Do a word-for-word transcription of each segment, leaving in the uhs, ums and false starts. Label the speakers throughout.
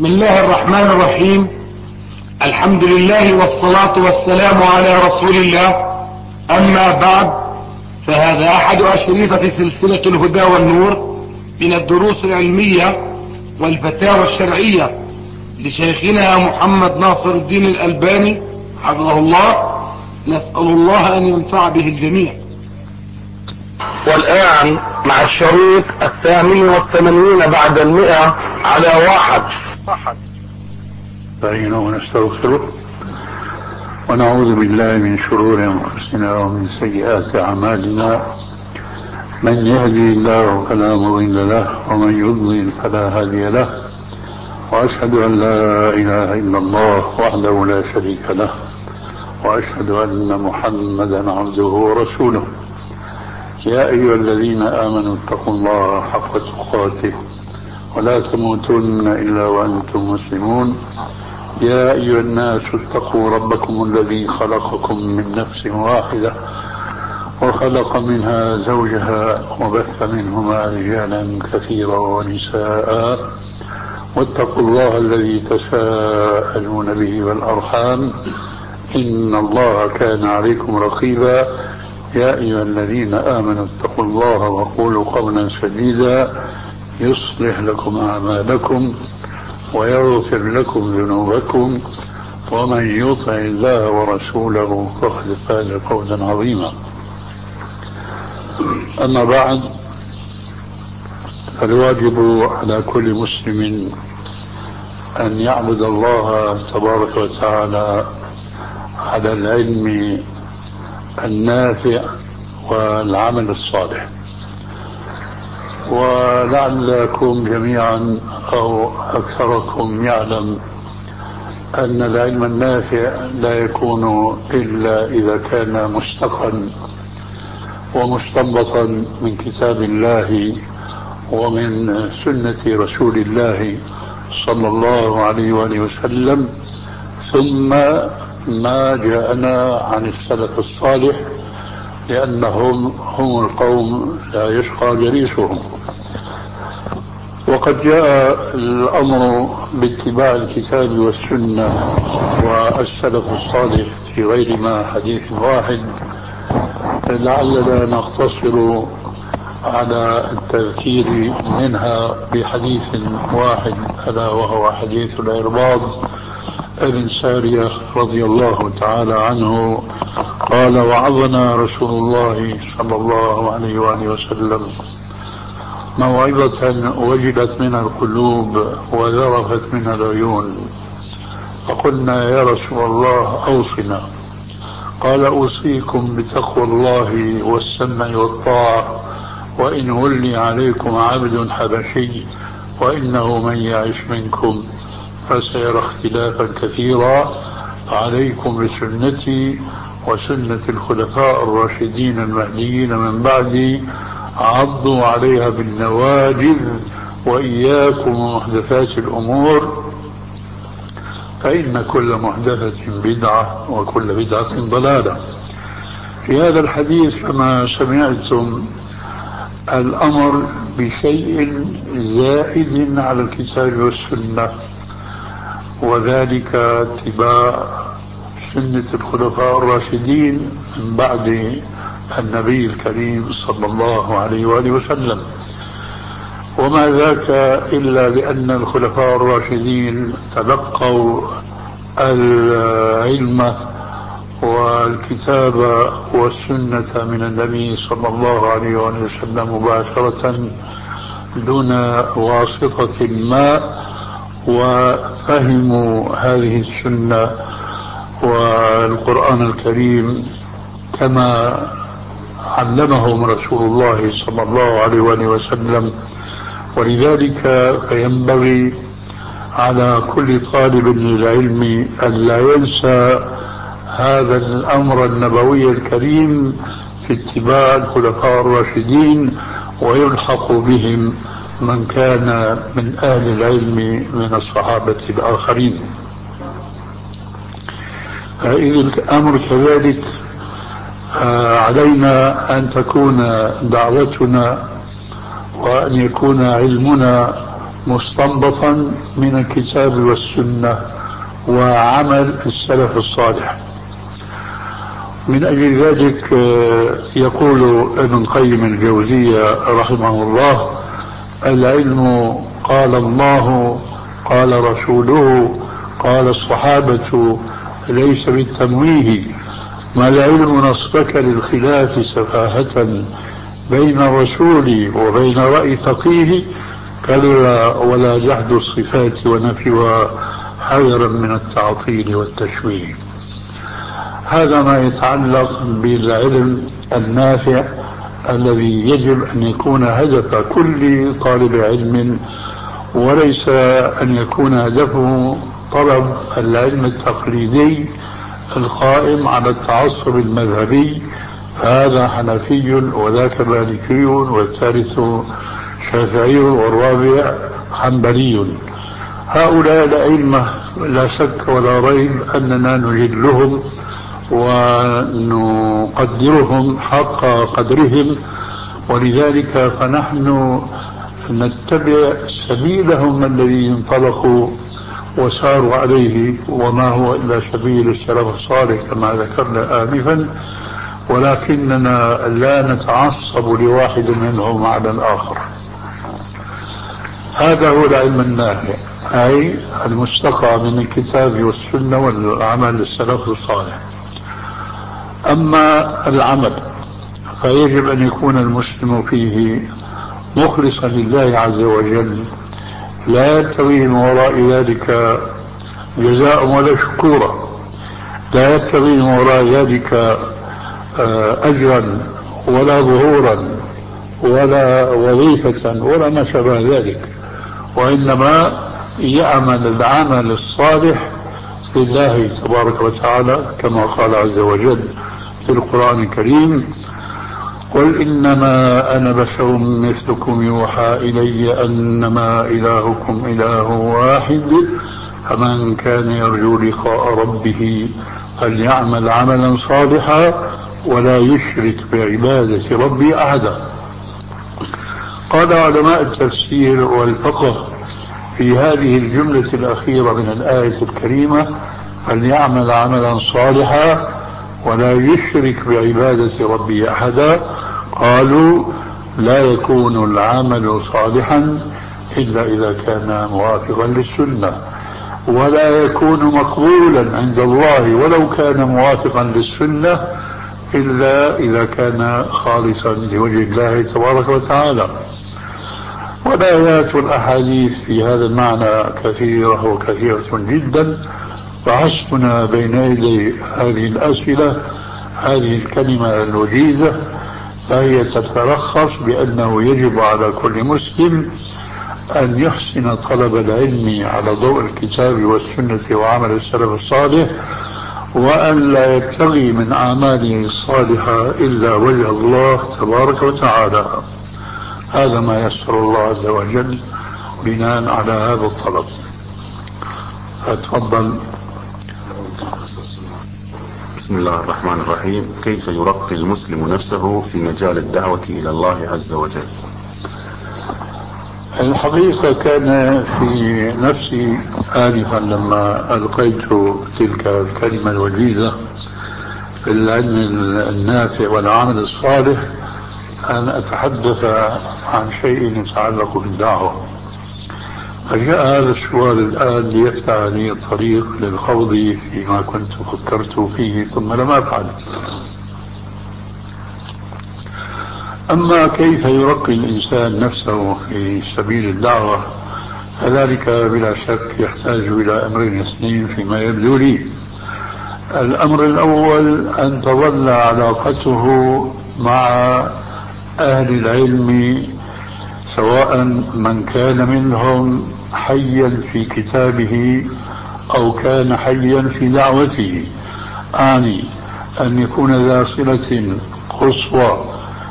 Speaker 1: بسم الله الرحمن الرحيم. الحمد لله والصلاة والسلام على رسول الله. أما بعد، فهذا أحد أشرطة سلسلة الهدى والنور من الدروس العلمية والفتاوى الشرعية لشيخنا محمد ناصر الدين الألباني حفظه الله. نسأل الله أن ينفع به الجميع.
Speaker 2: والآن مع الشريط الثامن والثمانين بعد المئة على واحد.
Speaker 3: نستعينه ونستغفره ونعوذ بالله من شرور أنفسنا ومن سيئات أعمالنا. من يهدي الله فلا مضل له ومن يضلل فلا هادي له، وأشهد أن لا إله إلا الله وحده لا شريك له، وأشهد أن محمدا عبده ورسوله. يا أيها الذين آمنوا اتقوا الله حق تقاته ولا تموتن إلا وأنتم مسلمون. يا أيها الناس اتقوا ربكم الذي خلقكم من نفس واحدة وخلق منها زوجها وبث منهما رجالا كثيرا ونساء، واتقوا الله الذي تساءلون به والأرحام إن الله كان عليكم رقيبا. يا أيها الذين آمنوا اتقوا الله وقولوا قولا سديدا يصلح لكم أعمالكم ويغفر لكم ذنوبكم، ومن يطع الله ورسوله فقد فاز فوزا عظيما. أما بعد، فالواجب على كل مسلم أن يعبد الله تبارك وتعالى على العلم النافع والعمل الصالح. ولعلكم جميعا أو أكثركم يعلم أن العلم النافع لا يكون إلا إذا كان مستقا ومستنبطا من كتاب الله ومن سنة رسول الله صلى الله عليه وآله وسلم، ثم ما جاءنا عن السلف الصالح، لأنهم هم القوم لا يشقى جليسهم. وقد جاء الأمر باتباع الكتاب والسنة والسلف الصالح في غير ما حديث واحد، لعلنا نقتصر على التذكير منها بحديث واحد، ألا وهو حديث العرباض ابن سارية رضي الله تعالى عنه قال: وعظنا رسول الله صلى الله عليه وآله وسلم موعظة وجلت منها القلوب وذرفت منها العيون، فقلنا يا رسول الله أوصنا. قال: أوصيكم بتقوى الله والسمع والطاعة، وإن ولي عليكم عبد حبشي وإنه من يعش منكم فسيرى اختلافا كثيرا، فعليكم بسنتي وسنة الخلفاء الراشدين المهديين من بعدي، عضوا عليها بالنواجذ، وإياكم ومحدثات الأمور، فإن كل محدثة بدعة وكل بدعة ضلالة. في هذا الحديث كما سمعتم الأمر بشيء زائد على الكتاب والسنة، وذلك اتباع سنة الخلفاء الراشدين من بعد النبي الكريم صلى الله عليه وآله وسلم. وما ذاك إلا بأن الخلفاء الراشدين تلقوا العلم والكتاب والسنة من النبي صلى الله عليه وآله وسلم مباشرة دون واسطة ما، وفهموا هذه السنة والقرآن الكريم كما علمهم رسول الله صلى الله عليه وآله وسلم. ولذلك فينبغي على كل طالب للعلم أن لا ينسى هذا الأمر النبوي الكريم في اتباع الخلفاء الراشدين، ويلحق بهم من كان من أهل العلم من الصحابة الآخرين. فإذا الأمر كذلك علينا أن تكون دعوتنا وأن يكون علمنا مستنبطا من الكتاب والسنة وعمل السلف الصالح. من أجل ذلك يقول ابن قيم الجوزية رحمه الله: العلم قال الله قال رسوله قال الصحابة ليس بالتمويه، ما العلم نصبك للخلاف سفاهة بين الرسول وبين رأي فقيه، كلا ولا جحد الصفات ونفيها حذرا من التعطيل والتشويه. هذا ما يتعلق بالعلم النافع الذي يجب أن يكون هدف كل طالب علم، وليس أن يكون هدفه طلب العلم التقليدي القائم على التعصب المذهبي، هذا حنفي وذاك مالكي والثالث شافعي والرابع حنبلي. هؤلاء الأئمة لا شك ولا ريب أننا نجلهم ونقدرهم حق قدرهم، ولذلك فنحن نتبع سبيلهم الذي انطلقوا وساروا عليه، وما هو إلا سبيل السلف الصالح كما ذكرنا آنفا، ولكننا لا نتعصب لواحد منهم على الآخر. هذا هو العلم النافع، أي المستقى من الكتاب والسنة والعمل السلف الصالح. أما العمل فيجب أن يكون المسلم فيه مخلصا لله عز وجل، لا يبتغي من وراء ذلك جزاء ولا شكورا، لا يبتغي من وراء ذلك أجرا ولا ظهورا ولا وظيفة ولا ما شابه ذلك، وإنما يعمل العمل الصالح لله تبارك وتعالى كما قال عز وجل في القرآن الكريم: قل إنما أنا بشر مثلكم يوحى إلي أنما إلهكم إله واحد فمن كان يرجو لقاء ربه فليعمل عملا صالحا ولا يشرك بعبادة ربي أحدا. قال علماء التفسير والفقه في هذه الجملة الأخيرة من الآية الكريمة: فليعمل عملا صالحا ولا يشرك بعبادة ربي أحدا، قالوا لا يكون العمل صالحا إلا إذا كان موافقا للسنة، ولا يكون مقبولا عند الله ولو كان موافقا للسنة إلا إذا كان خالصا لوجه الله تبارك وتعالى. والآيات والأحاديث في هذا المعنى كثيرة وكثيرة جدا، فحسبنا بين يدي هذه الأسئلة هذه الكلمة الوجيزة، فهي تتلخص بأنه يجب على كل مسلم أن يحسن طلب العلم على ضوء الكتاب والسنة وعمل السلف الصالح، وأن لا يبتغي من أعماله الصالحة إلا وجه الله تبارك وتعالى. هذا ما يسر الله عز وجل بناء على هذا الطلب. فتفضل.
Speaker 4: بسم الله الرحمن الرحيم. كيف يرقي المسلم نفسه في مجال الدعوة إلى الله عز وجل؟
Speaker 3: الحقيقة كان في نفسي آنفا لما ألقيت تلك الكلمة الوجيزة في العلم النافع والعمل الصالح أن أتحدث عن شيء يتعلق بالدعوة، فجاء هذا السؤال الآن ليفتح لي الطريق للخوض فيما كنت فكرت فيه ثم لم أفعل. أما كيف يرقي الإنسان نفسه في سبيل الدعوة، فذلك بلا شك يحتاج إلى أمرين اثنين فيما يبدو لي. الأمر الأول أن تظل علاقته مع أهل العلم، سواء من كان منهم حيا في كتابه أو كان حيا في دعوته، أعني أن يكون ذا صلة قصوى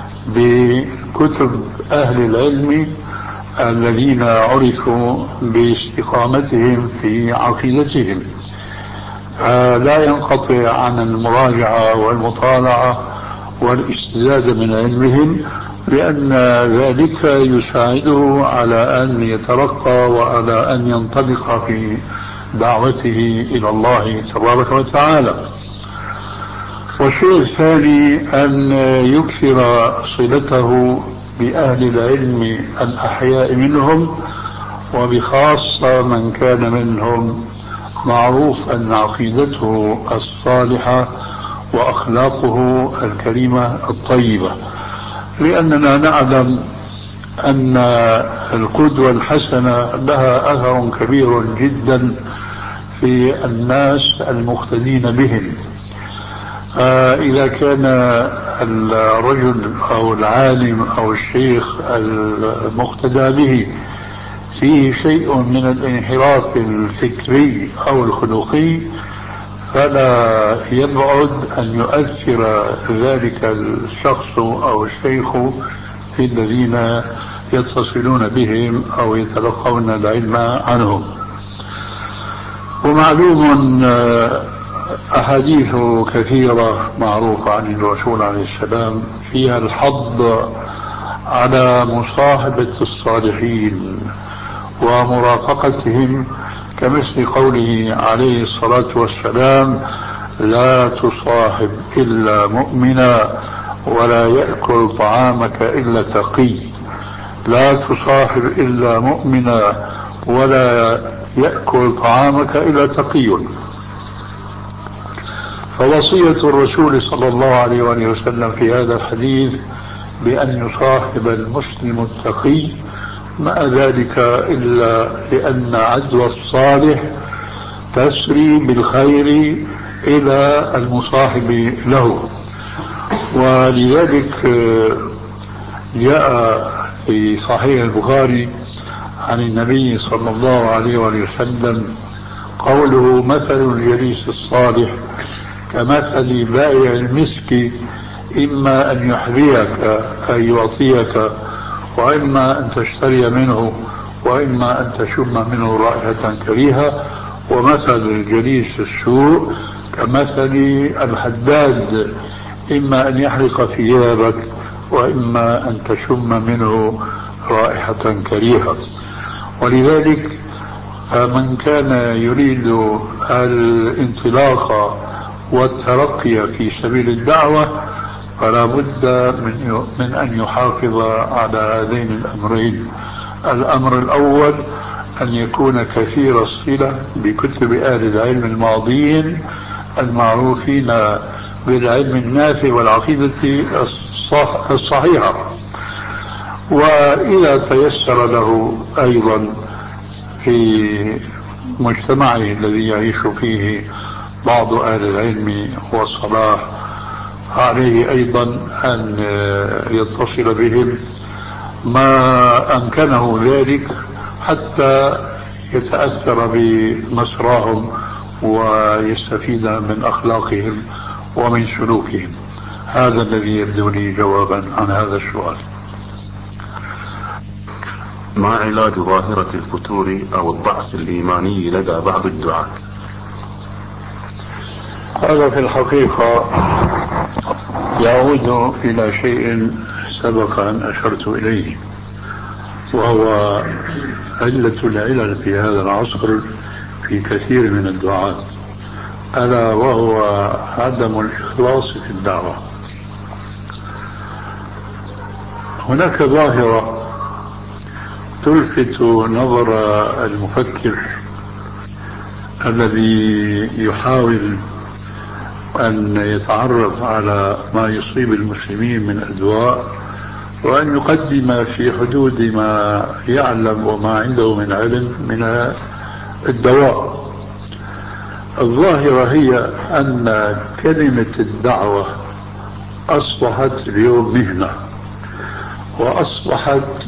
Speaker 3: بكتب أهل العلم الذين عرفوا باستقامتهم في عقيدتهم، لا ينقطع عن المراجعة والمطالعة والاستزادة من علمهم، لأن ذلك يساعده على أن يترقى وعلى أن ينطلق في دعوته إلى الله تبارك وتعالى. والشيء الثاني أن يكثر صلته بأهل العلم الأحياء منهم، وبخاصة من كان منهم معروف أن عقيدته الصالحة وأخلاقه الكريمة الطيبة، لأننا نعلم أن القدوة الحسنة لها أثر كبير جدا في الناس المقتدين بهم. إذا كان الرجل أو العالم أو الشيخ المقتدى به فيه شيء من الانحراف الفكري أو الخلقي، فلا يبعد أن يؤثر ذلك الشخص أو الشيخ في الذين يتصلون بهم أو يتلقون العلم عنهم. ومعلوم أحاديث كثيرة معروفة عن الرسول عليه السلام فيها الحض على مصاحبة الصالحين ومرافقتهم، كمثل قوله عليه الصلاة والسلام: لا تصاحب إلا مؤمنا ولا يأكل طعامك إلا تقي. لا تصاحب إلا مؤمنا ولا يأكل طعامك إلا تقي. فوصية الرسول صلى الله عليه وسلم في هذا الحديث بأن يصاحب المسلم التقي، مع ذلك إلا لأن عدوى الصالح تسري بالخير إلى المصاحب له. ولذلك جاء في صحيح البخاري عن النبي صلى الله عليه وسلم قوله: مثل الجليس الصالح كمثل بائع المسك، إما أن يحذيك أي يعطيك، وإما أن تشتري منه، وإما أن تشم منه رائحة كريهة. ومثل الجليس السوء كمثل الحداد، إما أن يحرق ثيابك، وإما أن تشم منه رائحة كريهة. ولذلك من كان يريد الانطلاق والترقي في سبيل الدعوة فلا بد من, من أن يحافظ على هذين الأمرين. الأمر الأول أن يكون كثير الصلة بكتب أهل العلم الماضين المعروفين بالعلم النافع والعقيدة الصحيحة. وإذا تيسر له أيضا في مجتمعه الذي يعيش فيه بعض أهل العلم والصلاح، عليه أيضا أن يتصل بهم ما أمكنه ذلك حتى يتأثر بمسراهم ويستفيد من أخلاقهم ومن سلوكهم. هذا الذي يبدو لي جوابا عن هذا السؤال.
Speaker 4: ما علاج ظاهرة الفتور أو الضعف الإيماني لدى بعض الدعاة؟
Speaker 3: هذا في الحقيقة يعود إلى شيء سبق أن أشرت إليه، وهو علة العلل في هذا العصر في كثير من الدعاة، ألا وهو عدم الإخلاص في الدعوة. هناك ظاهرة تلفت نظر المفكر الذي يحاول أن يتعرف على ما يصيب المسلمين من أدواء، وأن يقدم في حدود ما يعلم وما عنده من علم من الدواء. الظاهرة هي أن كلمة الدعوة أصبحت اليوم مهنة، وأصبحت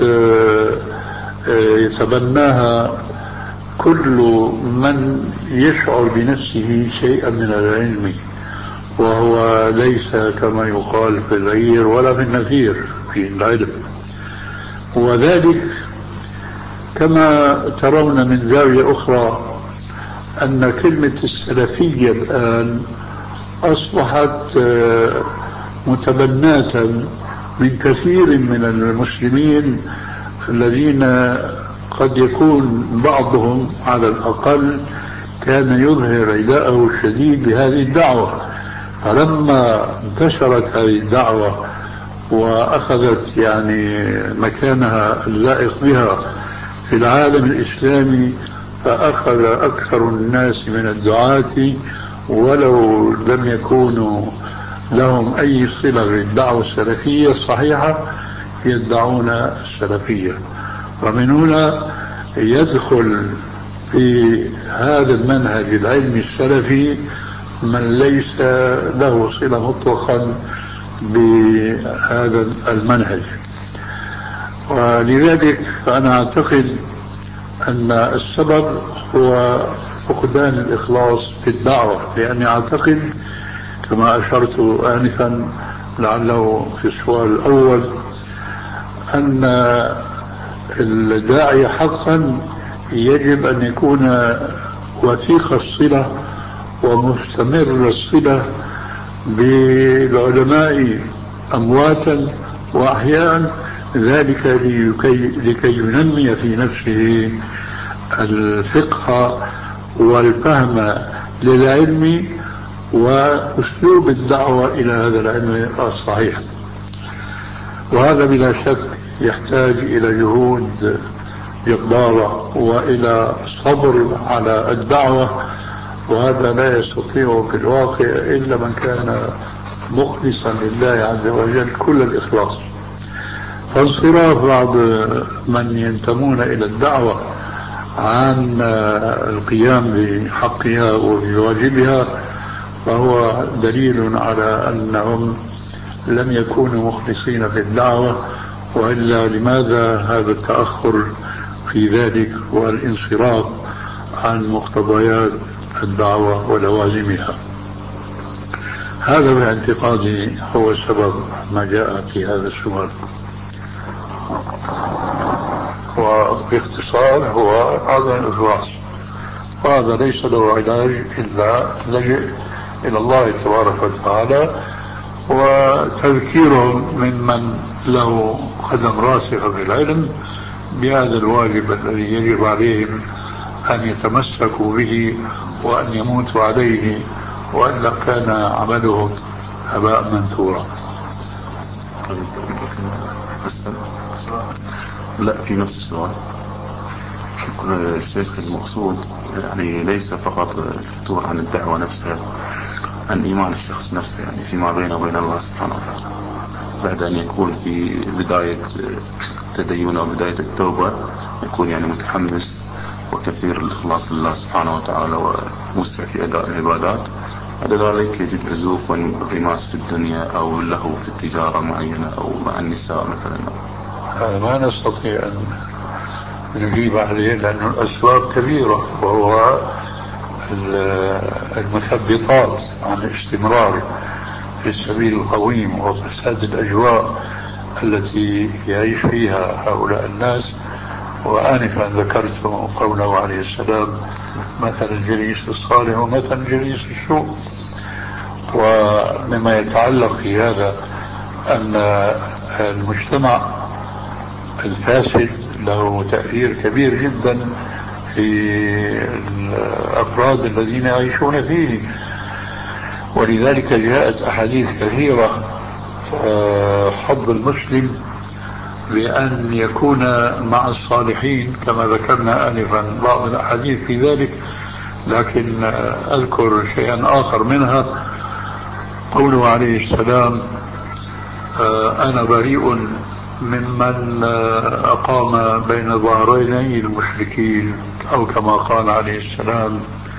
Speaker 3: يتبناها كل من يشعر بنفسه شيئا من العلم، وهو ليس كما يقال في العير ولا في النفير في العلم. وذلك كما ترون من زاوية أخرى أن كلمة السلفية الآن أصبحت متبناة من كثير من المسلمين الذين قد يكون بعضهم على الأقل كان يظهر رداءه الشديد بهذه الدعوة. فلما انتشرت هذه الدعوة وأخذت يعني مكانها اللائق بها في العالم الإسلامي، فأخذ أكثر الناس من الدعاة ولو لم يكونوا لهم أي صلة بالدعوة السلفية الصحيحة يدعون السلفية. ومن هنا يدخل في هذا المنهج العلمي السلفي من ليس له صلة مطلقا بهذا المنهج. ولذلك فأنا أعتقد أن السبب هو فقدان الإخلاص في الدعوة، لأني أعتقد كما أشرت آنفا لعله في السؤال الأول أن الداعي حقا يجب أن يكون وثيق الصلة ومستمر الصلة بالعلماء أمواتا وأحياء، ذلك لكي ينمي في نفسه الفقه والفهم للعلم وأسلوب الدعوة إلى هذا العلم الصحيح. وهذا بلا شك يحتاج إلى جهود جبارة وإلى صبر على الدعوة، وهذا لا يستطيع في الواقع إلا من كان مخلصا لله عز وجل كل الإخلاص. فانصراف بعض من ينتمون إلى الدعوة عن القيام بحقها وبواجبها فهو دليل على أنهم لم يكونوا مخلصين في الدعوة، وإلا لماذا هذا التأخر في ذلك والانصراف عن مقتضيات الدعوة ولوازمها؟ هذا باعتقادي هو سبب ما جاء في هذا السؤال، وباختصار هو هذا الإخلاص، وهذا ليس له علاج إلا لجئ إلى الله تبارك وتعالى وتذكيرهم ممن له قدم راسخة في العلم بهذا الواجب الذي يجب عليهم أن يتمسكوا به وأن يموتوا عليه، وإلا كان عملهم هباء منثورا.
Speaker 4: أسأل لا في نفس السؤال الشيخ، المقصود يعني ليس فقط الفتور عن الدعوة نفسها، عن إيمان الشخص نفسه، يعني فيما بينه وبين الله سبحانه وتعالى بعد أن يكون في بداية التدين أو بداية التوبة يكون يعني متحمس وكثير الإخلاص لله سبحانه وتعالى ومسرع في أداء العبادات، بعد ذلك يجد عزوف وانغماس في الدنيا أو له في التجارة معينة أو مع النساء مثلا.
Speaker 3: هذا ما نستطيع أن نجيب عليه لأن الأسباب كبيرة، وهو المثبطات عن الاستمرار في السبيل القويم وفساد الأجواء التي يعيش فيها هؤلاء الناس. وآنفا ذكرت قوله عليه السلام مثل الجليس الصالح ومثل الجليس السوء. ومما يتعلق في هذا أن المجتمع الفاسد له تأثير كبير جدا في الأفراد الذين يعيشون فيه، ولذلك جاءت أحاديث كثيرة حض المسلم بأن يكون مع الصالحين كما ذكرنا آنفا بعض الأحاديث في ذلك، لكن أذكر شيئا آخر منها قوله عليه السلام أنا بريء ممن أقام بين ظهريني المشركين أو كما قال عليه السلام.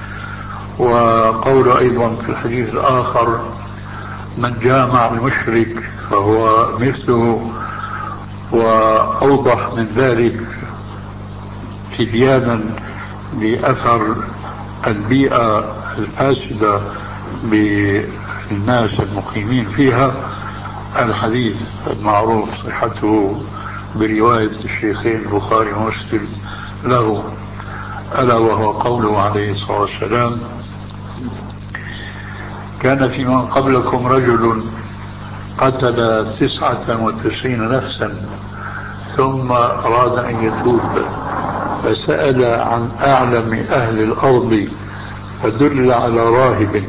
Speaker 3: وقول أيضا في الحديث الآخر من جامع المشرك فهو مثله. وأوضح من ذلك تبيانا لأثر البيئة الفاسدة بالناس المقيمين فيها الحديث المعروف صحته برواية الشيخين البخاري ومسلم له، ألا وهو قوله عليه الصلاة والسلام كان في من قبلكم رجل قتل تسعة وتسعين نفسا ثم أراد أن يتوب، فسأل عن أعلم أهل الأرض فدل على راهب،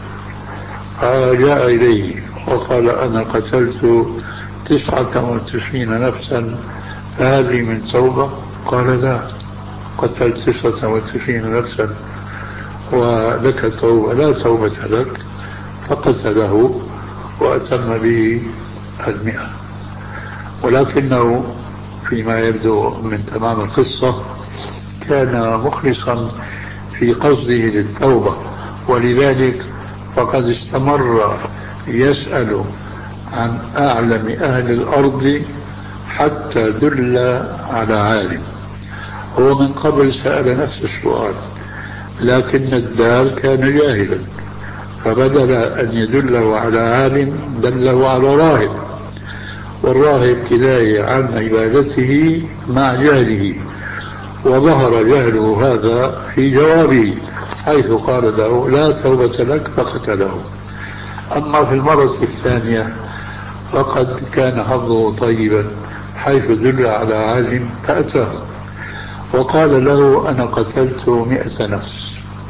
Speaker 3: فجاء إليه وقال أنا قتلت تسعة وتسعين نفسا فهذه من توبة؟ قال لا، قتلت تسعة وتسعين نفسا ولك توبة، لا توبة لك. فقتله وأتم به المئة. ولكنه فيما يبدو من تمام القصة كان مخلصا في قصده للتوبة، ولذلك فقد استمر يسأل عن أعلم أهل الأرض حتى دل على عالم. هو من قبل سأل نفس السؤال، لكن الدال كان جاهلا، فبدل أن يدله على عالم دله على راهب، والراهب كناية عن عبادته مع جهله، وظهر جهله هذا في جوابه حيث قال له لا توبة لك فقتله. أما في المرة الثانية فقد كان حظه طيبا حيث دل على عالم فأتاه وقال له أنا قتلت مئة نفس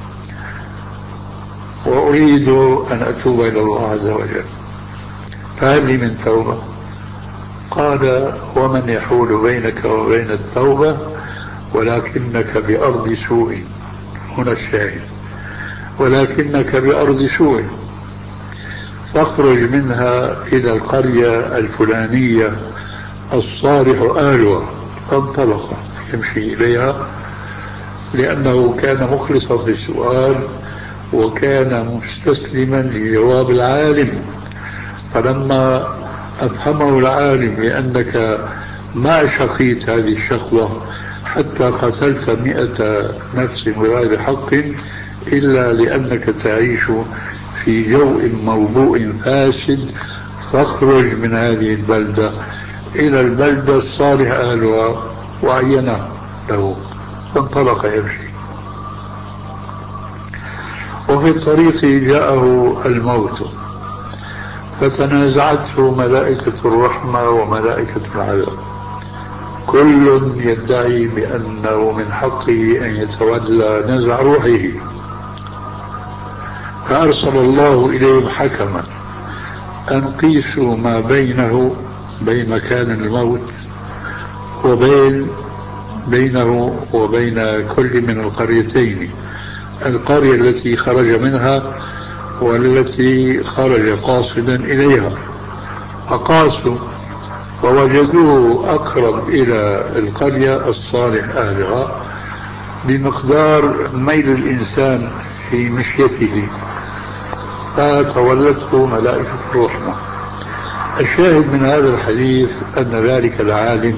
Speaker 3: وأريد أن أتوب إلى الله عز وجل، فهل لي من توبة؟ قال ومن يحول بينك وبين التوبة ولكنك بأرض سوء. هنا الشاهد، ولكنك بأرض سوء، فاخرج منها إلى القرية الفلانية الصالح أهلها. فانطلق يمشي إليها لأنه كان مخلصا في السؤال وكان مستسلما لجواب العالم. فلما أفهمه العالم بأنك ما شقيت هذه الشقوة حتى قتلت مئة نفس بغير حق إلا لأنك تعيش في جو موضوع فاسد، فاخرج من هذه البلدة إلى البلدة الصالح أهلها، وعينه له. فانطلق يمشي، وفي الطريق جاءه الموت فتنازعته ملائكة الرحمة وملائكة العذاب، كل يدعي بأنه من حقه أن يتولى نزع روحه. فأرسل الله إليهم حكما أن قيسوا ما بينه بين مكان الموت وبين بينه وبين كل من القريتين، القرية التي خرج منها والتي خرج قاصدا إليها. فقاسوا فوجدوه أقرب إلى القرية الصالح أهلها بمقدار ميل الإنسان في مشيته، فتولته ملائكة الرحمة. الشاهد من هذا الحديث أن ذلك العالم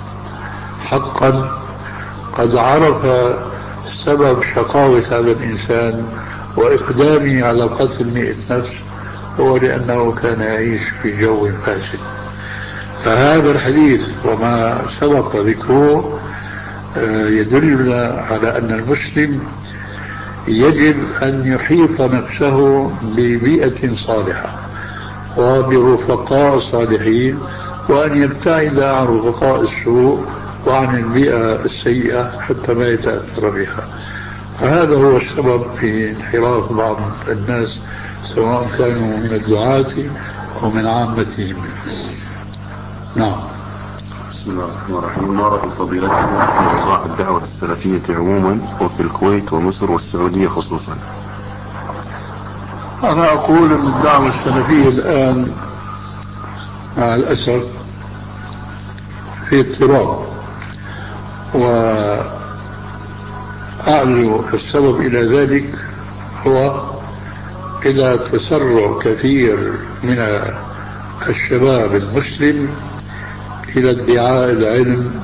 Speaker 3: حقا قد عرف سبب شقاوة هذا الإنسان وإقدامه على قتل مئة نفس، هو لأنه كان يعيش في جو فاسد. فهذا الحديث وما سبق ذكره يدل على أن المسلم يجب أن يحيط نفسه ببيئة صالحة وبرفقاء صالحين، وأن يبتعد عن رفقاء السوء وعن البيئة السيئة حتى ما يتأثر بها. فهذا هو السبب في انحراف بعض الناس سواء كانوا من الدعاة أو من عامتهم. نعم.
Speaker 4: بسم الله الرحمن الرحيم. ما رأي فضيلتكم في أوضاع الدعوة السلفية عموما وفي الكويت ومصر والسعودية خصوصا؟
Speaker 3: أنا أقول أن الدعوة السلفية الآن مع الأسف في اضطراب، وأعلو السبب إلى ذلك هو إلى تسرع كثير من الشباب المسلم إلى ادعاء العلم،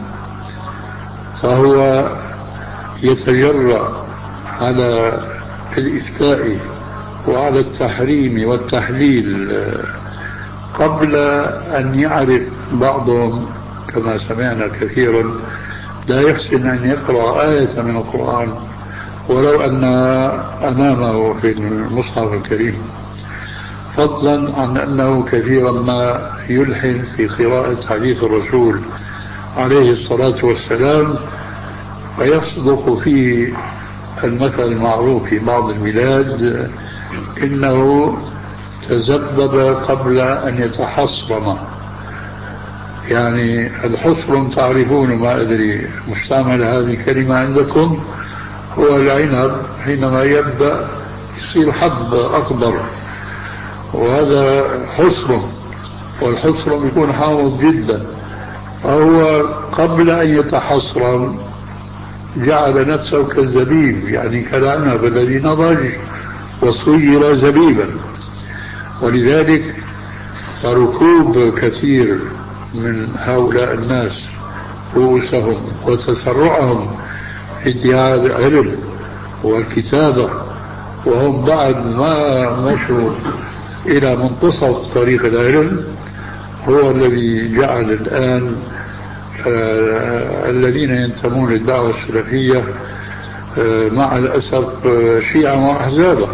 Speaker 3: فهو يتجرأ على الإفتاء وعلى التحريم والتحليل قبل أن يعرف بعضهم كما سمعنا كثيرا لا يحسن أن يقرأ آية من القرآن ولو أن أمامه في المصحف الكريم. فضلا عن أنه كثيرا ما يلحن في قراءة حديث الرسول عليه الصلاة والسلام، فيصدق فيه المثل المعروف في بعض البلاد إنه تزبب قبل أن يتحصرم. يعني الحصرم تعرفون، ما أدري مستعمل هذه الكلمة عندكم، هو العنب حينما يبدأ يصير حب أخضر، وهذا حصرم، والحصرم يكون حامض جدا. فهو قبل أن يتحصرم جعل نفسه كالزبيب، يعني كالعنب الذي نضج وصير زبيبا. ولذلك ركوب كثير من هؤلاء الناس رؤوسهم وتسرعهم في ادعاء العلم والكتابة وهم بعد ما مشوا إلى منتصف طريق العلم هو الذي جعل الآن آه الذين ينتمون للدعوة السلفية آه مع الأسف آه شيعا وأحزابا.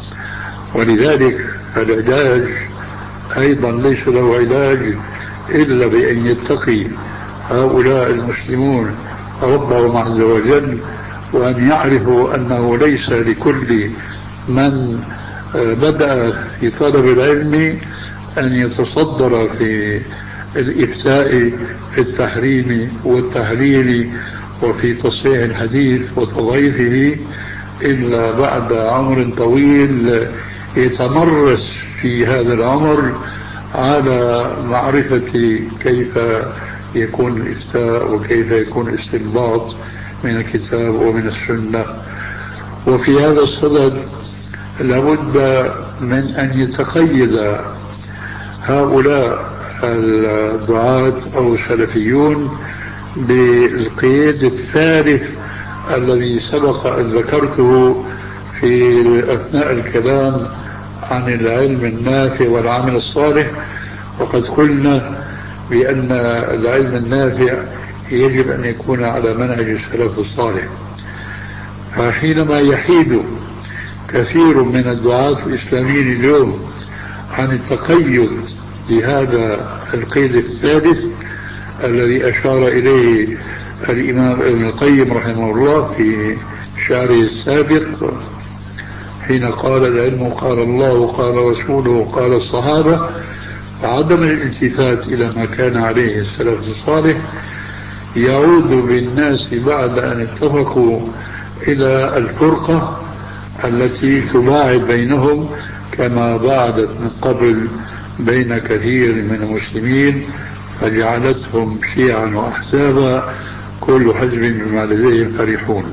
Speaker 3: ولذلك العلاج أيضا ليس له علاج إلا بأن يتقي هؤلاء المسلمون ربهم عز وجل، وأن يعرفوا أنه ليس لكل من بدأ في طلب العلم أن يتصدر في الإفتاء في التحريم والتحليل وفي تصحيح الحديث وتضعيفه إلا بعد عمر طويل يتمرس في هذا العمر على معرفة كيف يكون الإفتاء وكيف يكون الاستنباط من الكتاب ومن السنة. وفي هذا الصدد لابد من أن يتقيد هؤلاء الدعاة أو السلفيون بالقيد الثالث الذي سبق أن ذكرته في أثناء الكلام عن العلم النافع والعمل الصالح. وقد قلنا بأن العلم النافع يجب أن يكون على منهج السلف الصالح. فحينما يحيد كثير من الدعاة الإسلاميين اليوم عن التقيد بهذا القيد الثالث الذي أشار إليه الإمام ابن القيم رحمه الله في شعره السابق حين قال العلم قال الله قال رسوله قال الصحابة، فعدم الالتفات إلى ما كان عليه السلف الصالح يعود بالناس بعد أن اتفقوا إلى الفرقة التي تباعد بينهم كما باعدت من قبل بين كثير من المسلمين فجعلتهم شيعا وأحزابا كل حزب بما لديهم فرحون.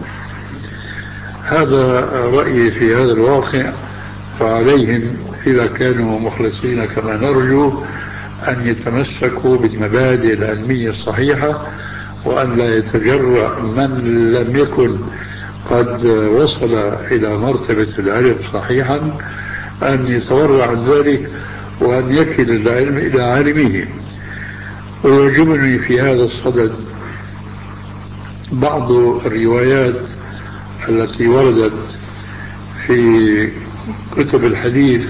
Speaker 3: هذا رأيي في هذا الواقع. فعليهم إذا كانوا مخلصين كما نرجو أن يتمسكوا بالمبادئ العلمية الصحيحة، وأن لا يتجرأ من لم يكن قد وصل إلى مرتبة العلم صحيحا أن يتورع عن ذلك وأن يكل العلم إلى عالمه. ويعجبني في هذا الصدد بعض الروايات التي وردت في كتب الحديث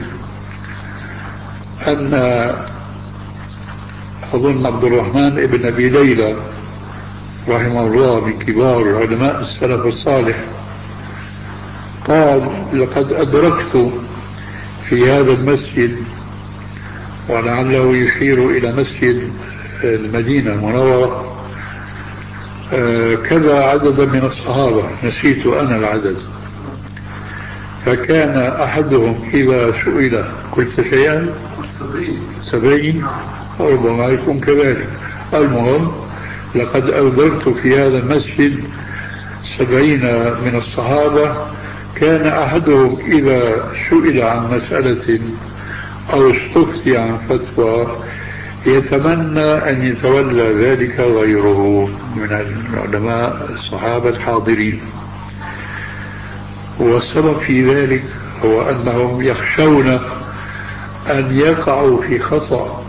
Speaker 3: أن أظن عبد الرحمن ابن أبي ليلى رحمه الله من كبار علماء السلف الصالح قال لقد أدركت في هذا المسجد، ولعله يشير إلى مسجد المدينة المنورة، كذا عددا من الصحابة نسيت أنا العدد، فكان أحدهم إذا سئل قلت شيئا سبعين ربما يكون كذلك. المهم لقد أدركت في هذا المسجد سبعين من الصحابة كان أحدهم إذا سئل عن مسألة أو استفتي عن فتوى يتمنى أن يتولى ذلك غيره من العلماء الصحابة الحاضرين. والسبب في ذلك هو أنهم يخشون أن يقعوا في خطأ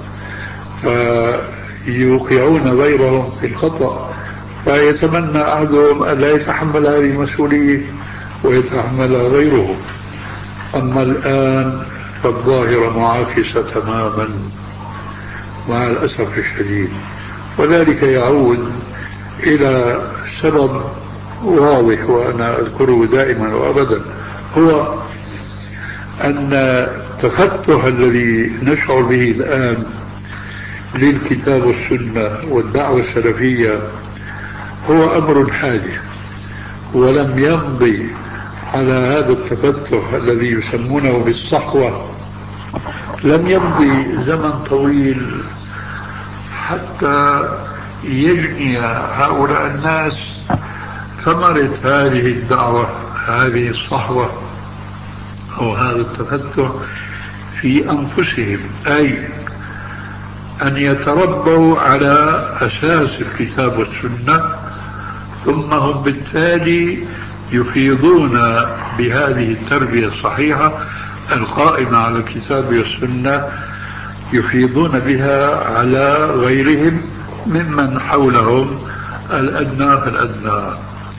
Speaker 3: فيوقعون غيرهم في الخطأ، فيتمنى أحدهم أن لا يتحمل هذه المسؤولية ويتحملها غيره. أما الآن فالظاهرة معاكسة تماما مع الأسف الشديد. وذلك يعود إلى سبب واضح وأنا أذكره دائما وأبدا، هو أن التفتح الذي نشعر به الآن للكتاب والسنة والدعوة السلفية هو أمر حادث، ولم يمضي على هذا التفتح الذي يسمونه بالصحوة، لم يمضي زمن طويل حتى يجني هؤلاء الناس ثمرة هذه الدعوة، هذه الصحوة أو هذا التفتح في أنفسهم، أي أن يتربوا على أساس الكتاب والسنة، ثم هم بالتالي يفيضون بهذه التربية الصحيحة القائمة على الكتاب والسنة، يفيضون بها على غيرهم ممن حولهم الأدنى فالأدنى.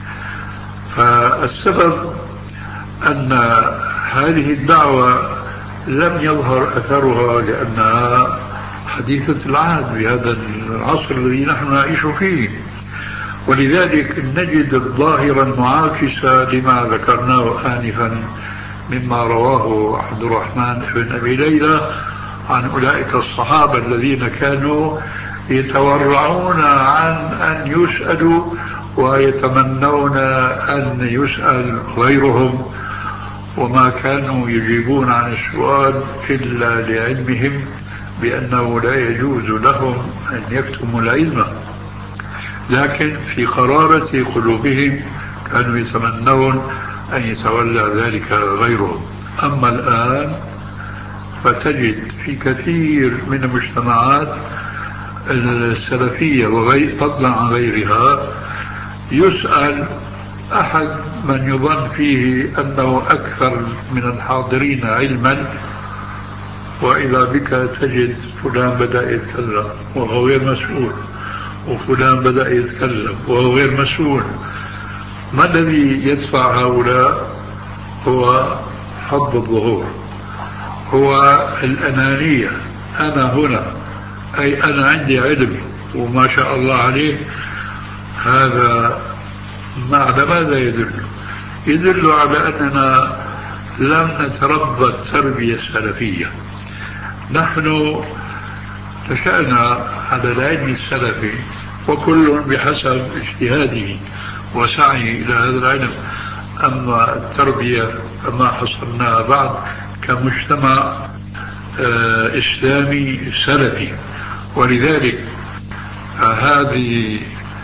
Speaker 3: فالسبب أن هذه الدعوة لم يظهر أثرها لأنها حديثة العهد بهذا العصر الذي نحن نعيش فيه، ولذلك نجد الظاهرة المعاكسة لما ذكرناه آنفا مما رواه عبد الرحمن بن أبي ليلى عن أولئك الصحابة الذين كانوا يتورعون عن أن يسألوا ويتمنون أن يسأل غيرهم، وما كانوا يجيبون عن السؤال إلا لعلمهم بأنه لا يجوز لهم أن يكتموا العلم، لكن في قرارة قلوبهم كانوا يتمنون أن يتولى ذلك غيرهم. أما الآن فتجد في كثير من المجتمعات السلفية وغير فضلا عن غيرها يسأل أحد من يظن فيه أنه أكثر من الحاضرين علما، وإذا بك تجد فلان بدأ يتكلم وهو غير مسؤول، وفلان بدأ يتكلم وهو غير مسؤول. ما الذي يدفع هؤلاء؟ هو حب الظهور، هو الأنانية، أنا هنا، أي أنا عندي علم وما شاء الله عليه. هذا على ماذا يدل؟ يدل على أننا لم نتربى التربية السلفية. نحن نشأنا على العلم السلفي وكل بحسب اجتهاده وسعيه إلى هذا العلم، أما التربية فما حصلناها بعد كمجتمع آه إسلامي سلفي. ولذلك آه هذه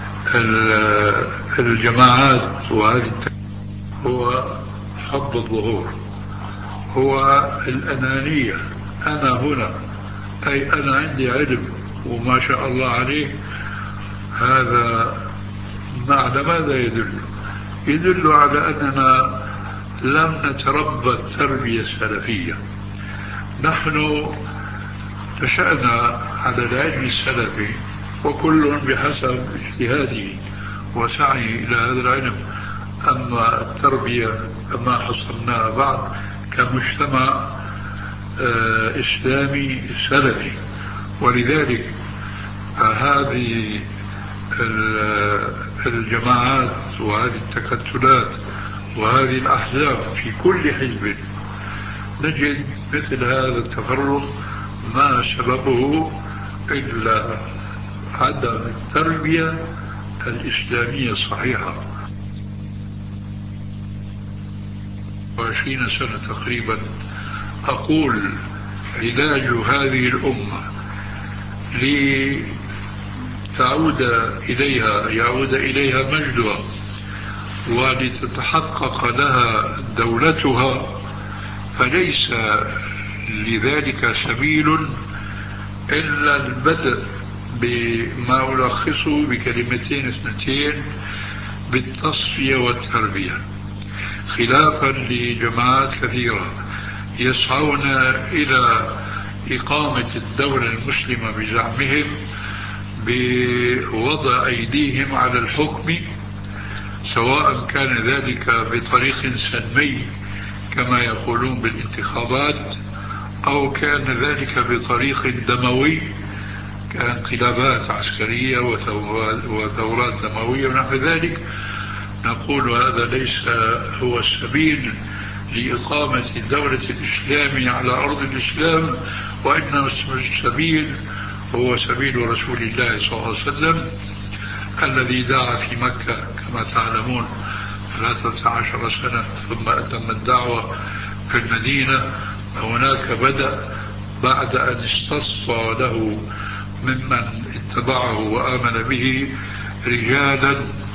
Speaker 3: الجماعات وهذه هو حب الظهور، هو الأنانية، أنا هنا، أي أنا عندي علم وما شاء الله عليه. هذا على ماذا يدل؟ يدل على أننا لم نتربى التربية السلفية. نحن نشأنا على العلم السلفي وكل بحسب اجتهاده وسعيه إلى هذا العلم، أما التربية فما حصلناها بعد كمجتمع آه إسلامي سلفي. ولذلك آه هذه الجماعات وهذه التكتلات وهذه الأحزاب في كل حزب نجد مثل هذا التفرق، ما سببه إلا عدم التربية الإسلامية الصحيحة. وعشرين سنة تقريبا أقول علاج هذه الأمة لتعود إليها يعود إليها مجدها ولتتحقق لها دولتها، فليس لذلك سبيل إلا البدء بما ألخصه بكلمتين اثنتين: بالتصفية والتربية، خلافا لجماعات كثيرة يسعون إلى إقامة الدولة المسلمة بزعمهم بوضع أيديهم على الحكم، سواء كان ذلك بطريق سلمي كما يقولون بالانتخابات، أو كان ذلك بطريق دموي كانقلابات عسكرية وثورات دموية ونحو ذلك، نقول هذا ليس هو السبيل لإقامة دولة الإسلام على أرض الإسلام، وإنما السبيل هو سبيل رسول الله صلى الله عليه وسلم الذي دعا في مكة كما تعلمون ثلاثة عشر سنة، ثم أتم الدعوة في المدينة. هناك بدأ بعد أن استصفى له ممن اتبعه وآمن به رجالا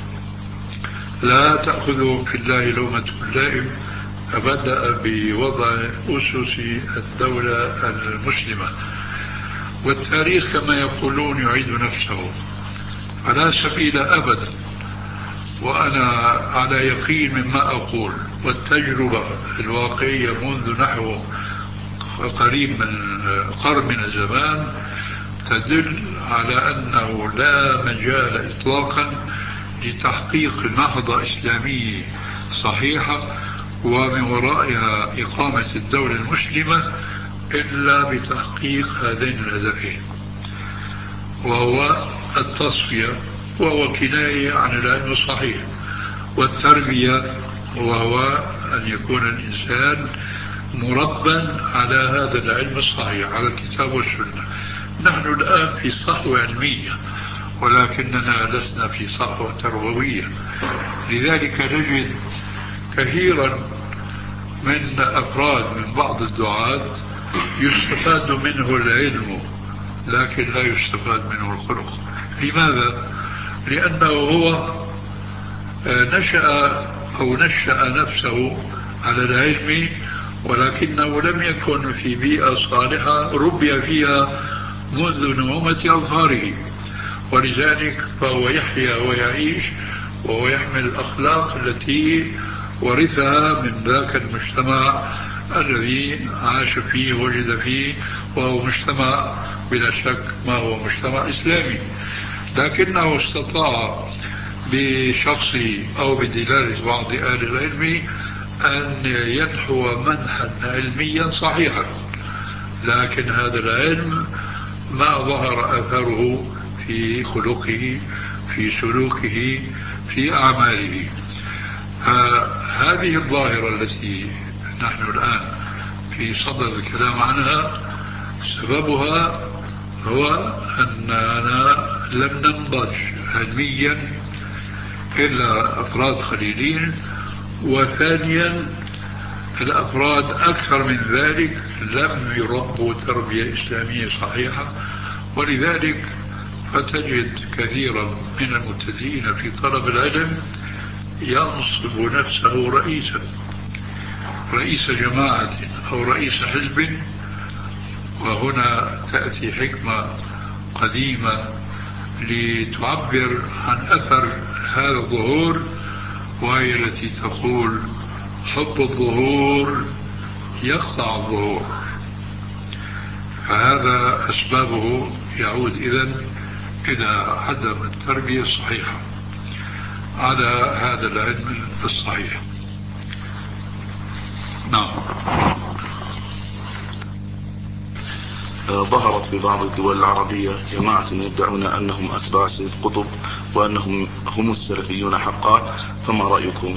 Speaker 3: لا تأخذهم في الله لومة لائم، فبدأ بوضع أسس الدولة المسلمة. والتاريخ كما يقولون يعيد نفسه، فلا سبيل أبدا. وأنا على يقين مما أقول، والتجربة الواقعية منذ نحو قريب من قرن من الزمان تدل على أنه لا مجال إطلاقا لتحقيق نهضة إسلامية صحيحة ومن ورائها إقامة الدولة المسلمة إلا بتحقيق هذين الهدفين، وهو التصفية وهو كناية عن العلم الصحيح، والتربية وهو أن يكون الإنسان مربى على هذا العلم الصحيح على الكتاب والسنة. نحن الآن في صحوة علمية ولكننا لسنا في صحوة تربوية، لذلك نجد كثيرا من أفراد من بعض الدعاة يستفاد منه العلم لكن لا يستفاد منه الخلق. لماذا؟ لأنه هو نشأ أو نشأ نفسه على العلم ولكنه لم يكن في بيئة صالحة ربي فيها منذ نعومة أظهاره، ولذلك فهو يحيا ويعيش وهو يحمل الأخلاق التي ورثها من ذاك المجتمع الذي عاش فيه وجد فيه، وهو مجتمع بلا شك ما هو مجتمع إسلامي، لكنه استطاع بشخصه أو بدلالة بعض أهل العلم أن ينحو منحا علميا صحيحا، لكن هذا العلم ما ظهر أثره في خلقه في سلوكه في أعماله. هذه الظاهرة التي نحن الآن في صدد الكلام عنها سببها هو أننا لم ننضج علميا إلا أفراد قليلين، وثانيا الأفراد أكثر من ذلك لم يربوا تربية إسلامية صحيحة، ولذلك فتجد كثيرا من المبتدئين في طلب العلم ينصب نفسه رئيسا رئيس جماعة أو رئيس حزب. وهنا تأتي حكمة قديمة لتعبر عن أثر هذا الظهور، وهي التي تقول حب الظهور يقطع الظهور. فهذا أسبابه يعود إذن إلى عدم التربية الصحيحة على هذا العلم الصحيح. نعم.
Speaker 4: ظهرت في بعض الدول العربية جماعة يدعون أنهم أتباع سيد قطب وأنهم هم السلفيون حقا، فما رأيكم؟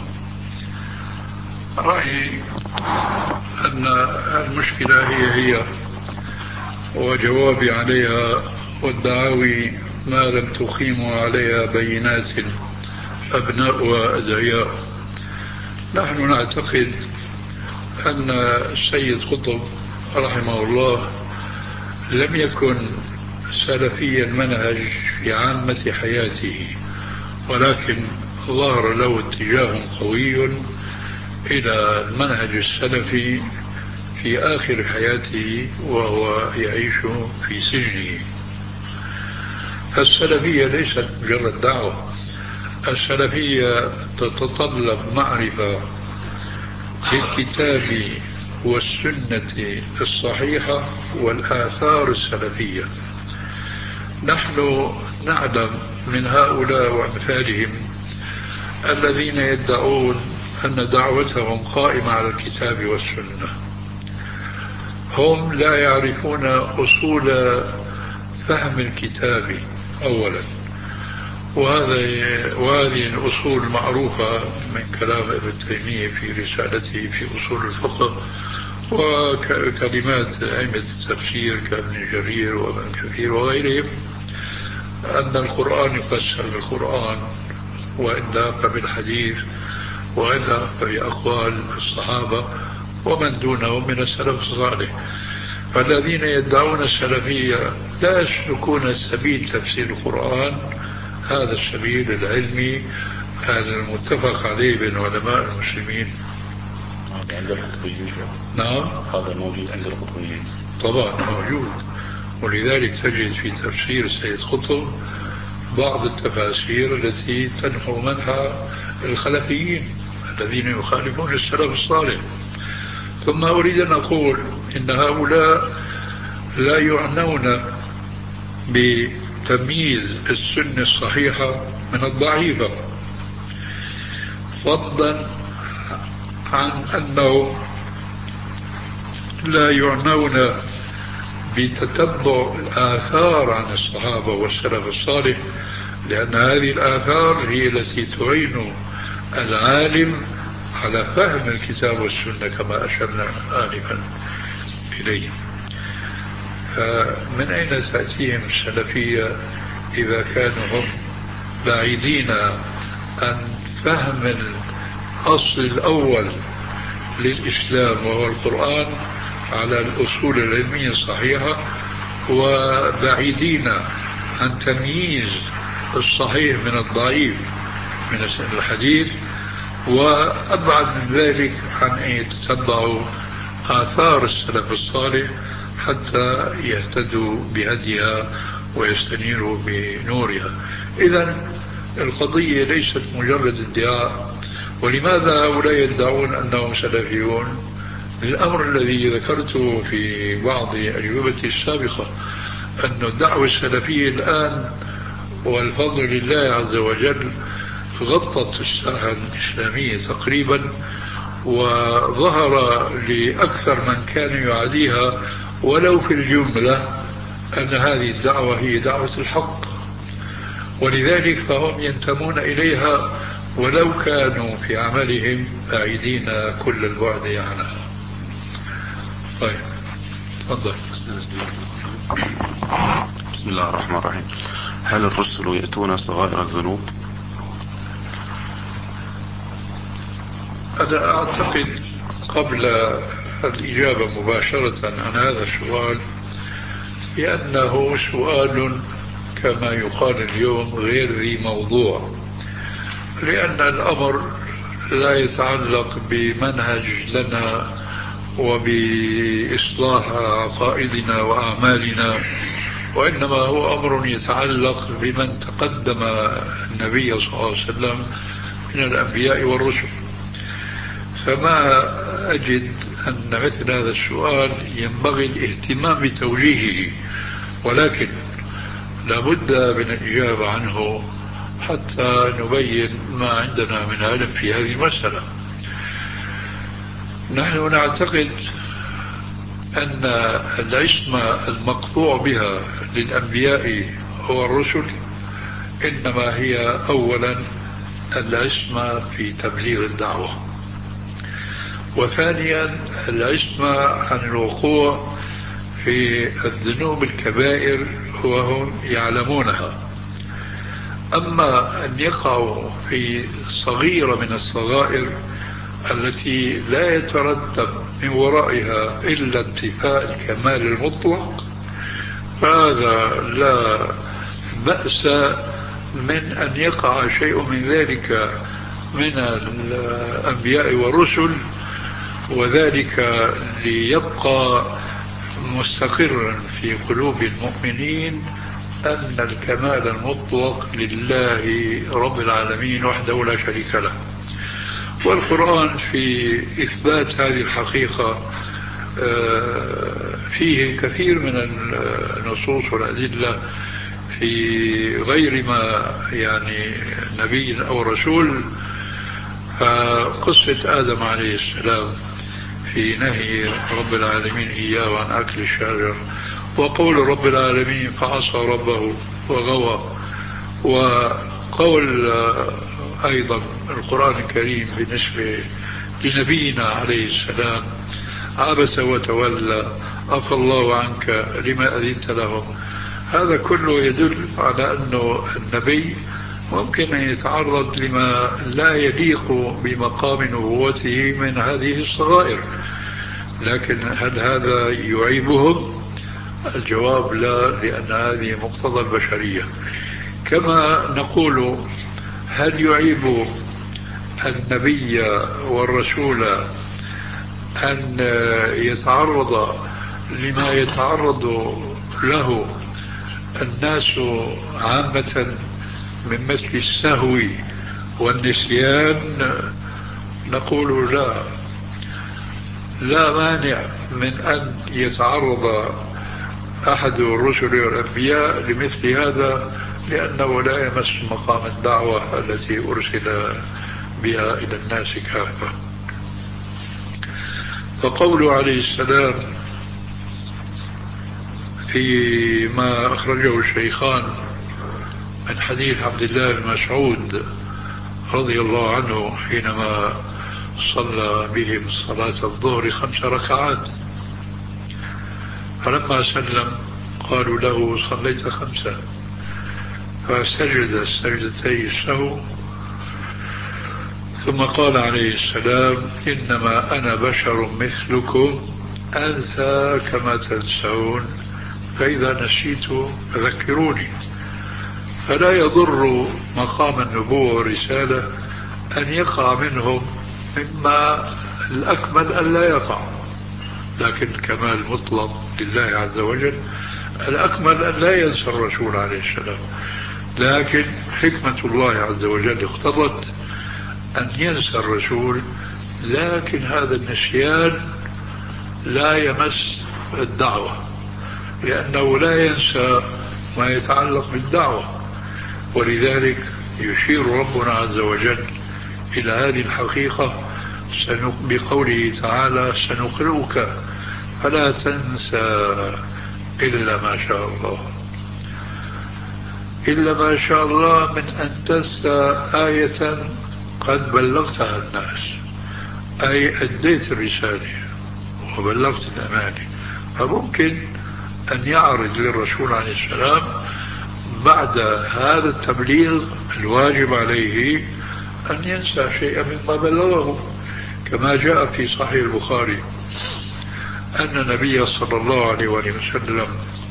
Speaker 3: رأيي أن المشكلة هي هي وجوابي عليها، والدعاوي ما لم تقيموا عليها بينات أبناء وأدعياء. نحن نعتقد أن السيد قطب رحمه الله لم يكن سلفي المنهج في عامة حياته، ولكن ظهر له اتجاه قوي إلى المنهج السلفي في آخر حياته وهو يعيش في سجنه. السلفية ليست مجرد دعوة، السلفية تتطلب معرفة بالكتاب والسنة الصحيحة والآثار السلفية. نحن نعلم من هؤلاء وأمثالهم الذين يدعون أن دعوتهم قائمة على الكتاب والسنة، هم لا يعرفون أصول فهم الكتاب أولا، وهذا وهذه الأصول معروفة من كلام ابن تيمية في رسالته في أصول الفقه، وكلمات أئمة التفسير كابن جرير وابن كثير وغيرهم، أن القرآن يفسر بالقرآن، وإن لاق بالحديث، وإن لاق بأقوال الصحابة ومن دونهم من السلف الصالح. فالذين يدعون السلفية لا يسلكون سبيل تفسير القرآن، هذا السبيل العلمي هذا المتفق عليه بين علماء المسلمين.
Speaker 4: هذا عند القطبيين.
Speaker 3: نعم،
Speaker 4: هذا موجود عند القطبيين
Speaker 3: طبعا موجود، ولذلك تجد في تفسير سيد قطب بعض التفاسير التي تنحو منها الخلفيين الذين يخالفون السلف الصالح. ثم أريد أن أقول إن هؤلاء لا يعنون بتمييز السنة الصحيحة من الضعيفة، فضلا عن أنه لا يعنون بتتبع الآثار عن الصحابة والسلف الصالح، لأن هذه الآثار هي التي تعين العالم على فهم الكتاب والسنة كما أشرنا آنفا إليه. فمن أين تأتيهم السلفية إذا كانوا هم بعيدين عن فهم الأصل الأول للإسلام وهو القرآن على الأصول العلمية الصحيحة، وبعيدين عن تمييز الصحيح من الضعيف من الحديث، وأبعد من ذلك عن أن يتتبعوا آثار السلف الصالح حتى يهتدوا بهديها ويستنيروا بنورها. إذن القضية ليست مجرد ادعاء. ولماذا هؤلاء يدعون أنهم سلفيون؟ الأمر الذي ذكرته في بعض أجوبتي السابقة، أن الدعوة السلفية الآن والفضل لله عز وجل غطت الساحة الإسلامية تقريبا، وظهر لأكثر من كان يعاديها ولو في الجملة أن هذه الدعوة هي دعوة الحق، ولذلك فهم ينتمون إليها ولو كانوا في عملهم بعيدين كل البعد عنها. طيب تفضل.
Speaker 4: بسم الله الرحمن الرحيم. هل الرسل يأتون صغائر الذنوب؟
Speaker 3: أنا أعتقد قبل الإجابة مباشرة عن هذا السؤال بأنه سؤال كما يقال اليوم غير ذي موضوع، لأن الأمر لا يتعلق بمنهج لنا وبإصلاح عقائدنا وأعمالنا، وإنما هو أمر يتعلق بمن تقدم النبي صلى الله عليه وسلم من الأنبياء والرسل. فما أجد أن مثل هذا السؤال ينبغي الاهتمام بتوجيهه، ولكن لابد من الإجابة عنه حتى نبين ما عندنا من علم في هذه المسألة. نحن نعتقد أن العصمة المقطوع بها للأنبياء والرسل إنما هي أولا العصمة في تبليغ الدعوة، وثانيا العصمة عن الوقوع في الذنوب الكبائر وهم يعلمونها. أما أن يقعوا في صغيرة من الصغائر التي لا يترتب من ورائها إلا انتفاء الكمال المطلق، فهذا لا بأس من أن يقع شيء من ذلك من الأنبياء والرسل، وذلك ليبقى مستقرا في قلوب المؤمنين أن الكمال المطلق لله رب العالمين وحده لا شريك له. والقرآن في إثبات هذه الحقيقة فيه كثير من النصوص والأدلة في غير ما يعني نبي أو رسول. فقصة آدم عليه السلام في نهي رب العالمين إياه عن أكل الشجر، وقول رب العالمين فعصى ربه وغوى، وقول أيضا القرآن الكريم بالنسبة لنبينا عليه السلام عبس وتولى عفى الله عنك لما أذنت لهم. هذا كله يدل على أنه النبي ممكن أن يتعرض لما لا يليق بمقام نبوته من هذه الصغائر، لكن هل هذا يعيبهم؟ الجواب لا، لأن هذه مقتضى البشرية. كما نقول هل يعيب النبي والرسول أن يتعرض لما يتعرض له الناس عامة من مثل السهو والنسيان؟ نقول لا، لا مانع من أن يتعرض أحد الرسل والأنبياء لمثل هذا، لأنه لا يمس مقام الدعوة التي أرسل بها إلى الناس كافة. فقوله عليه السلام فيما أخرجه الشيخان من حديث عبد الله بن مسعود رضي الله عنه حينما صلى بهم صلاة الظهر خمس ركعات، فلما سلم قالوا له صليت خمسة، فسجد السجدتي السهو، ثم قال عليه السلام إنما أنا بشر مثلكم أنسى كما تنسون، فإذا نسيت فذكروني. فلا يضر مقام النبوة والرسالة أن يقع منهم مما الأكمل أن لا يقع، لكن الكمال مطلق لله عز وجل، الأكمل أن لا ينسى الرسول عليه السلام، لكن حكمة الله عز وجل اقتضت أن ينسى الرسول، لكن هذا النسيان لا يمس الدعوة، لأنه لا ينسى ما يتعلق بالدعوة. ولذلك يشير ربنا عز وجل إلى هذه الحقيقة بقوله تعالى سنقرئك فلا تنسى إلا ما شاء الله. إلا ما شاء الله من أن تنسى آية قد بلغتها الناس، أي أديت الرسالة وبلغت الأمانة. فممكن أن يعرض للرسول عليه السلام بعد هذا التبليغ الواجب عليه أن ينسى شيئا مما بلغه، كما جاء في صحيح البخاري أن النبي صلى الله عليه وسلم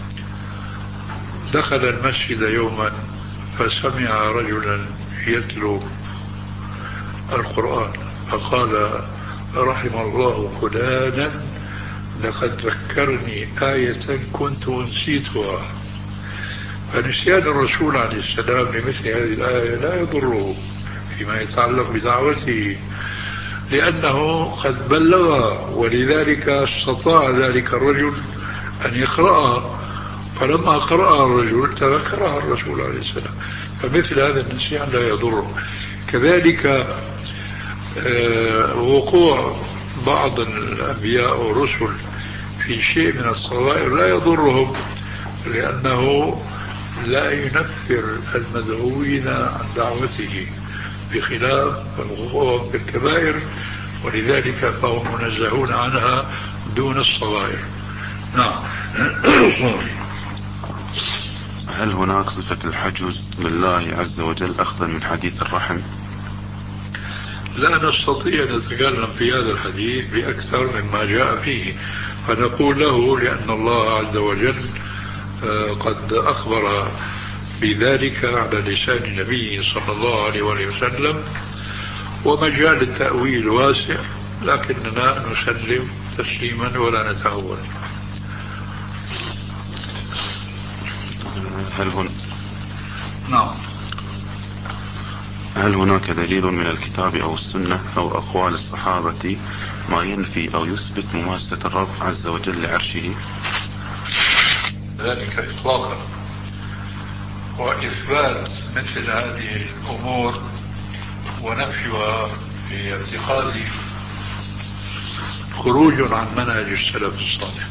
Speaker 3: دخل المسجد يوما فسمع رجلا يتلو القرآن، فقال رحم الله فلانا لقد ذكرني آية كنت أنسيتها. فنسيان الرسول عليه السلام لمثل هذه الآية لا يضره فيما يتعلق بدعوته، لأنه قد بلغ، ولذلك استطاع ذلك الرجل أن يقرأها، فلما قرأها الرجل تذكرها الرسول عليه السلام، فمثل هذا النسيان لا يضره. كذلك وقوع بعض الأنبياء والرسل في شيء من الصغائر لا يضرهم، لأنه لا ينفر المدعوين عن دعوته، بخلاف الوقوع في الكبائر، ولذلك فهم منزهون عنها دون الصغائر. نعم.
Speaker 4: هل هناك صفة الحجز لله عز وجل أخذا من حديث الرحم؟
Speaker 3: لا نستطيع أن نتكلم في هذا الحديث بأكثر مما جاء فيه، فنقول له لأن الله عز وجل قد أخبر بذلك على لسان النبي صلى الله عليه وسلم، ومجال التأويل واسع، لكننا نسلم تسليما ولا نتأول.
Speaker 4: هل هن...
Speaker 3: نعم.
Speaker 4: هل هناك دليل من الكتاب أو السنة أو أقوال الصحابة ما ينفي أو يثبت مماسة الرب عز وجل لعرشه؟
Speaker 3: ذلك إطلاقا، وإثبات مثل هذه الأمور ونفيها في اعتقاد خروج عن منهج السلف الصالح،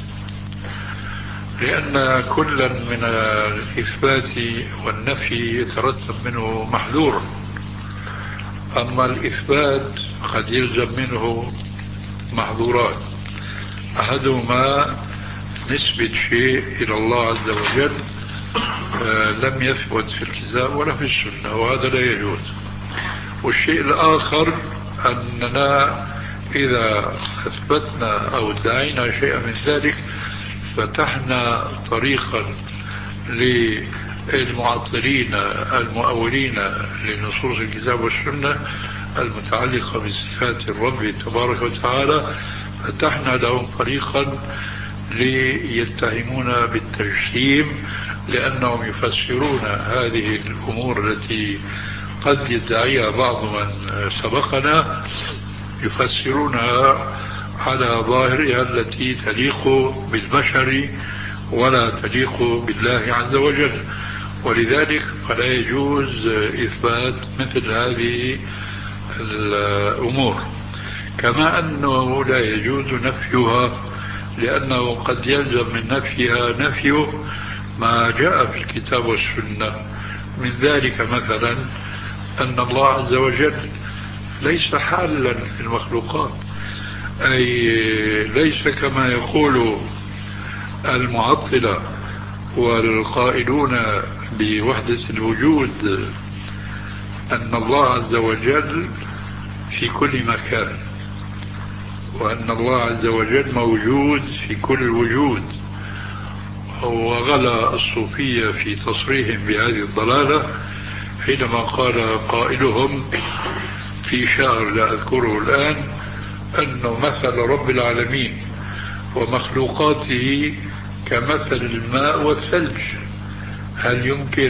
Speaker 3: لأن كلا من الإثبات والنفي يترتب منه محذور، أما الإثبات قد يلزم منه محظورات. أحدهما نسبة شيء إلى الله عز وجل آه لم يثبت في الكتاب ولا في السنة، وهذا لا يجوز. والشيء الآخر أننا إذا أثبتنا أو ادعينا شيئا من ذلك فتحنا طريقا للمعطلين المؤولين لنصوص الكتاب والسنة المتعلقة بصفات الرب تبارك وتعالى، فتحنا لهم طريقا ليتهمون بالتجسيم، لأنهم يفسرون هذه الأمور التي قد يدعيها بعض من سبقنا، يفسرونها على ظاهرها التي تليق بالبشر ولا تليق بالله عز وجل. ولذلك فلا يجوز إثبات مثل هذه الأمور، كما أنه لا يجوز نفيها، لأنه قد يلزم من نفيها نفي ما جاء في الكتاب والسنة. من ذلك مثلا أن الله عز وجل ليس حالا في المخلوقات، أي ليس كما يقول المعطلة والقائلون بوحدة الوجود أن الله عز وجل في كل مكان، وأن الله عز وجل موجود في كل الوجود. وغلا الصوفية في تصريحهم بهذه الضلالة حينما قال قائلهم في شعر لا أذكره الآن أنه مثل رب العالمين ومخلوقاته كمثل الماء والثلج، هل يمكن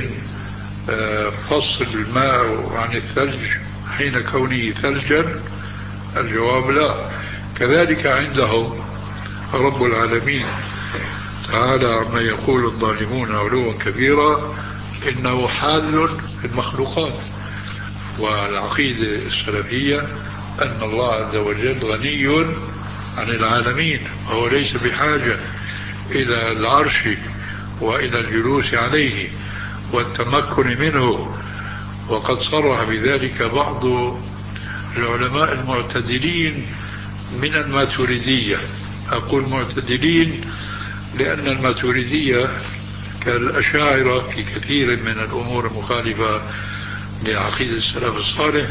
Speaker 3: فصل الماء عن الثلج حين كونه ثلجا؟ الجواب لا. كذلك عندهم رب العالمين تعالى عما يقول الظالمون علوا كبيرا إنه حال في المخلوقات. والعقيدة السلفية أن الله عز وجل غني عن العالمين، وهو ليس بحاجة إلى العرش وإلى الجلوس عليه والتمكن منه. وقد صرح بذلك بعض العلماء المعتدلين من الماتريدية. أقول معتدلين لأن الماتريدية كالأشاعرة في كثير من الأمور المخالفة لعقيدة السلف الصالح.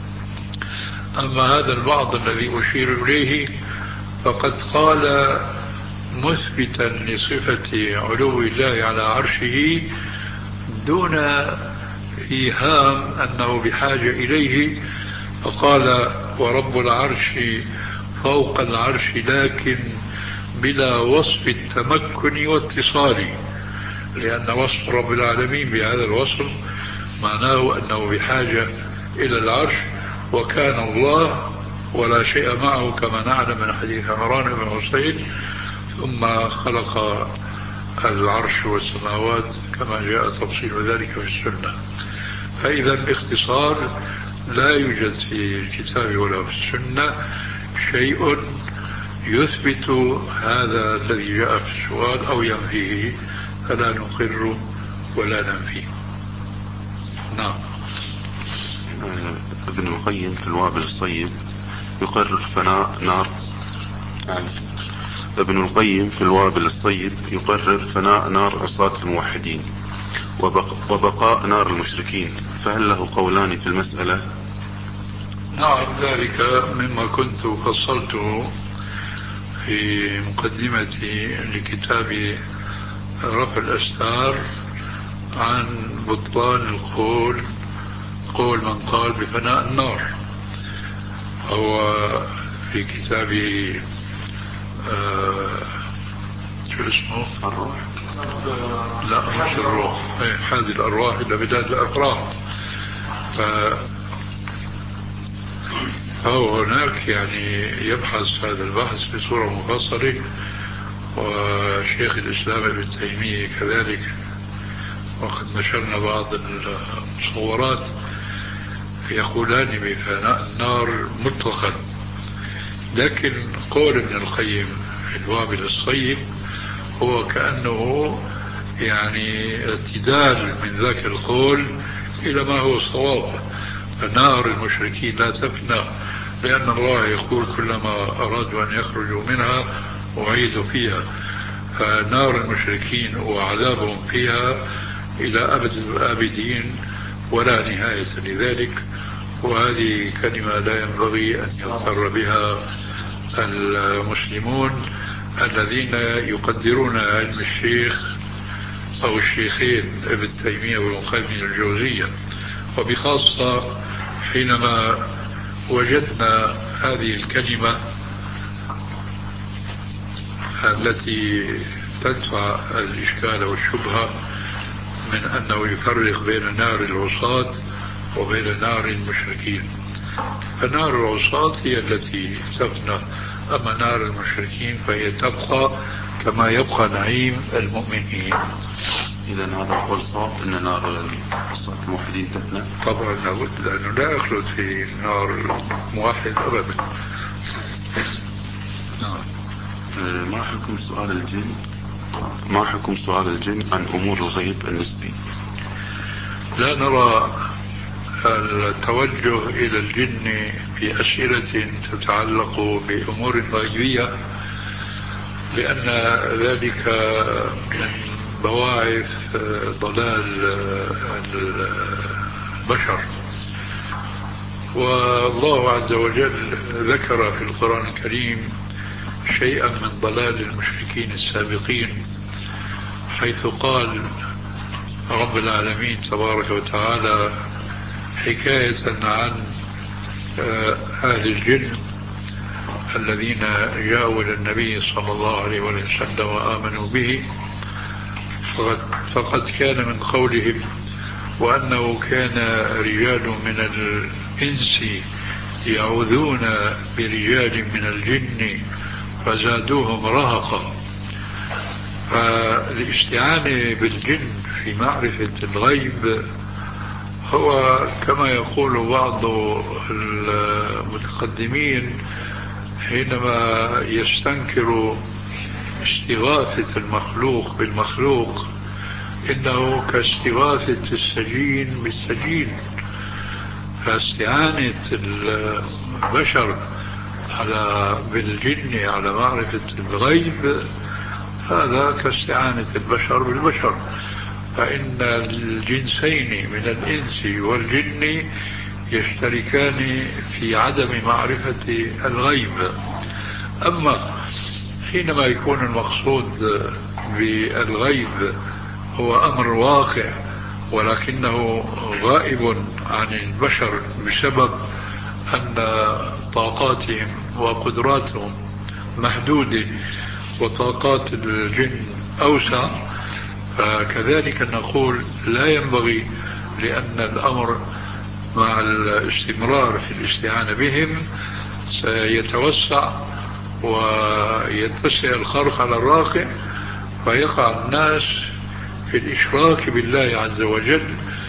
Speaker 3: أما هذا البعض الذي أشير إليه فقد قال مثبتا لصفة علو الله على عرشه دون إيهام أنه بحاجة إليه، فقال ورب العرش فوق العرش لكن بلا وصف التمكن واتصال، لأن وصف رب العالمين بهذا الوصف معناه أنه بحاجة إلى العرش، وكان الله ولا شيء معه كما نعلم من حديث عمران بن حسين، ثم خلق العرش والسماوات كما جاء تفصيل ذلك في السنة. فإذا باختصار لا يوجد في الكتاب ولا في السنة شيء يثبت هذا الذي جاء في السؤال أو ينفيه، فلا نقر ولا ننفي. نعم.
Speaker 4: ابن القيم في الوابل الصيب يقرر فناء نار ابن القيم في الوابل الصيب يقرر فناء نار عصاة الموحدين وبقاء نار المشركين، فهل له قولان في المسألة؟
Speaker 3: نعم، ذلك مما كنت فصلته في مقدمتي لكتاب رفع الأستار عن بطلان القول قول من قال بفناء النار. هو في كتاب آه شو اسمه؟ الروح. لا مش الروح، هذه الأرواح إلى بلاد الأفراح. فهو هناك يعني يبحث هذا البحث بصورة مفصلة، وشيخ الإسلام ابن تيمية كذلك، وقد نشرنا بعض المصورات يقولان بفناء النار مطلقا، لكن قول ابن القيم في الوابل الصيب هو كأنه يعني ارتدال من ذاك القول إلى ما هو صواب. فنار المشركين لا تفنى، لأن الله يقول كلما أرادوا أن يخرجوا منها أعيدوا فيها، فنار المشركين وعذابهم فيها إلى أبد الآبدين ولا نهاية لذلك. وهذه كلمة لا ينبغي أن يغتر بها المسلمون الذين يقدرون علم الشيخ أو الشيخين ابن تيمية وابن القيم الجوزية، وبخاصة حينما وجدنا هذه الكلمة التي تدفع الإشكال والشبهة من أنه يفرق بين نار العصاة وبين نار المشركين. فنار العصاة هي التي تفنى، أما نار المشركين فهي تبقى كما يبقى نعيم المؤمنين.
Speaker 4: إذا هذا قول صواب أن نار العصاة الموحدين تفنى؟
Speaker 3: طبعا لابد، لأنه لا يخلد في نار موحد أبدا.
Speaker 4: ما حكم سؤال الجن ما حكم سؤال الجن عن أمور الغيب النسبي؟
Speaker 3: لا نرى التوجه إلى الجن في أسئلة تتعلق بأمور غيبية، لأن ذلك من بواعث ضلال البشر. والله عز وجل ذكر في القرآن الكريم شيئا من ضلال المشركين السابقين، حيث قال رب العالمين تبارك وتعالى حكاية عن أهل الجن الذين جاءوا إلى النبي صلى الله عليه وسلم وآمنوا به، فقد, فقد كان من قولهم وأنه كان رجال من الإنس يعوذون برجال من الجن فزادوهم رهقا. فالاستعانة بالجن في معرفة الغيب هو كما يقول بعض المتقدمين حينما يستنكر استغاثة المخلوق بالمخلوق، إنه كاستغاثة السجين بالسجين. فاستعانة البشر على بالجن على معرفة الغيب هذا كاستعانة البشر بالبشر، فإن الجنسين من الإنس والجن يشتركان في عدم معرفة الغيب. أما حينما يكون المقصود بالغيب هو أمر واقع ولكنه غائب عن البشر بسبب أن طاقاتهم وقدراتهم محدودة وطاقات الجن أوسع، فكذلك نقول لا ينبغي، لأن الأمر مع الاستمرار في الاستعانة بهم سيتوسع ويتسع الخرق على الراقع، فيقع الناس في الإشراك بالله عز وجل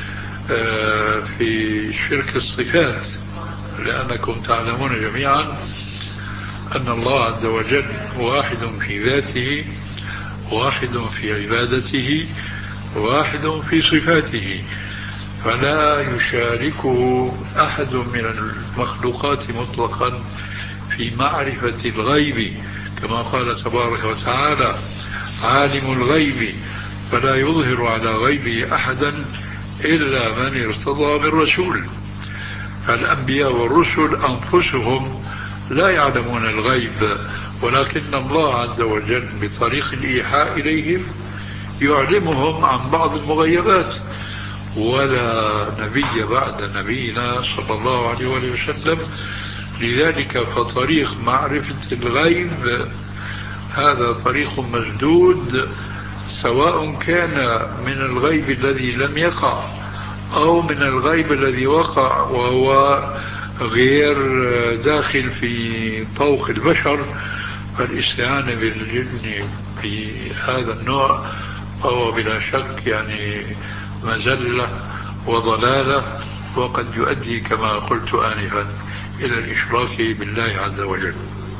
Speaker 3: في شرك الصفات. لأنكم تعلمون جميعا أن الله عز وجل واحد في ذاته، واحد في عبادته، واحد في صفاته، فلا يشاركه أحد من المخلوقات مطلقا في معرفة الغيب، كما قال تبارك وتعالى عالم الغيب فلا يظهر على غيبه أحدا إلا من ارتضى من رسول. فالأنبياء والرسل أنفسهم لا يعلمون الغيب، ولكن الله عز وجل بطريق الإيحاء إليهم يعلمهم عن بعض المغيبات. ولا نبي بعد نبينا صلى الله عليه وسلم، لذلك فطريق معرفة الغيب هذا طريق مسدود، سواء كان من الغيب الذي لم يقع أو من الغيب الذي وقع وهو غير داخل في طوق البشر. فالاستعانة بالجن في هذا النوع هو بلا شك يعني مزلة وضلالة، وقد يؤدي كما قلت آنفا إلى الإشراك بالله عز وجل.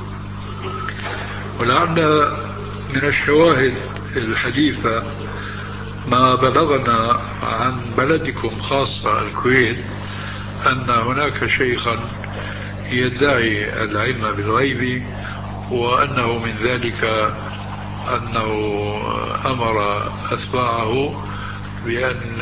Speaker 3: ولعل من الشواهد الحديثة ما بلغنا عن بلدكم خاصة الكويت أن هناك شيخا يدعي العلم بالغيب، وأنه من ذلك أنه أمر أتباعه بأن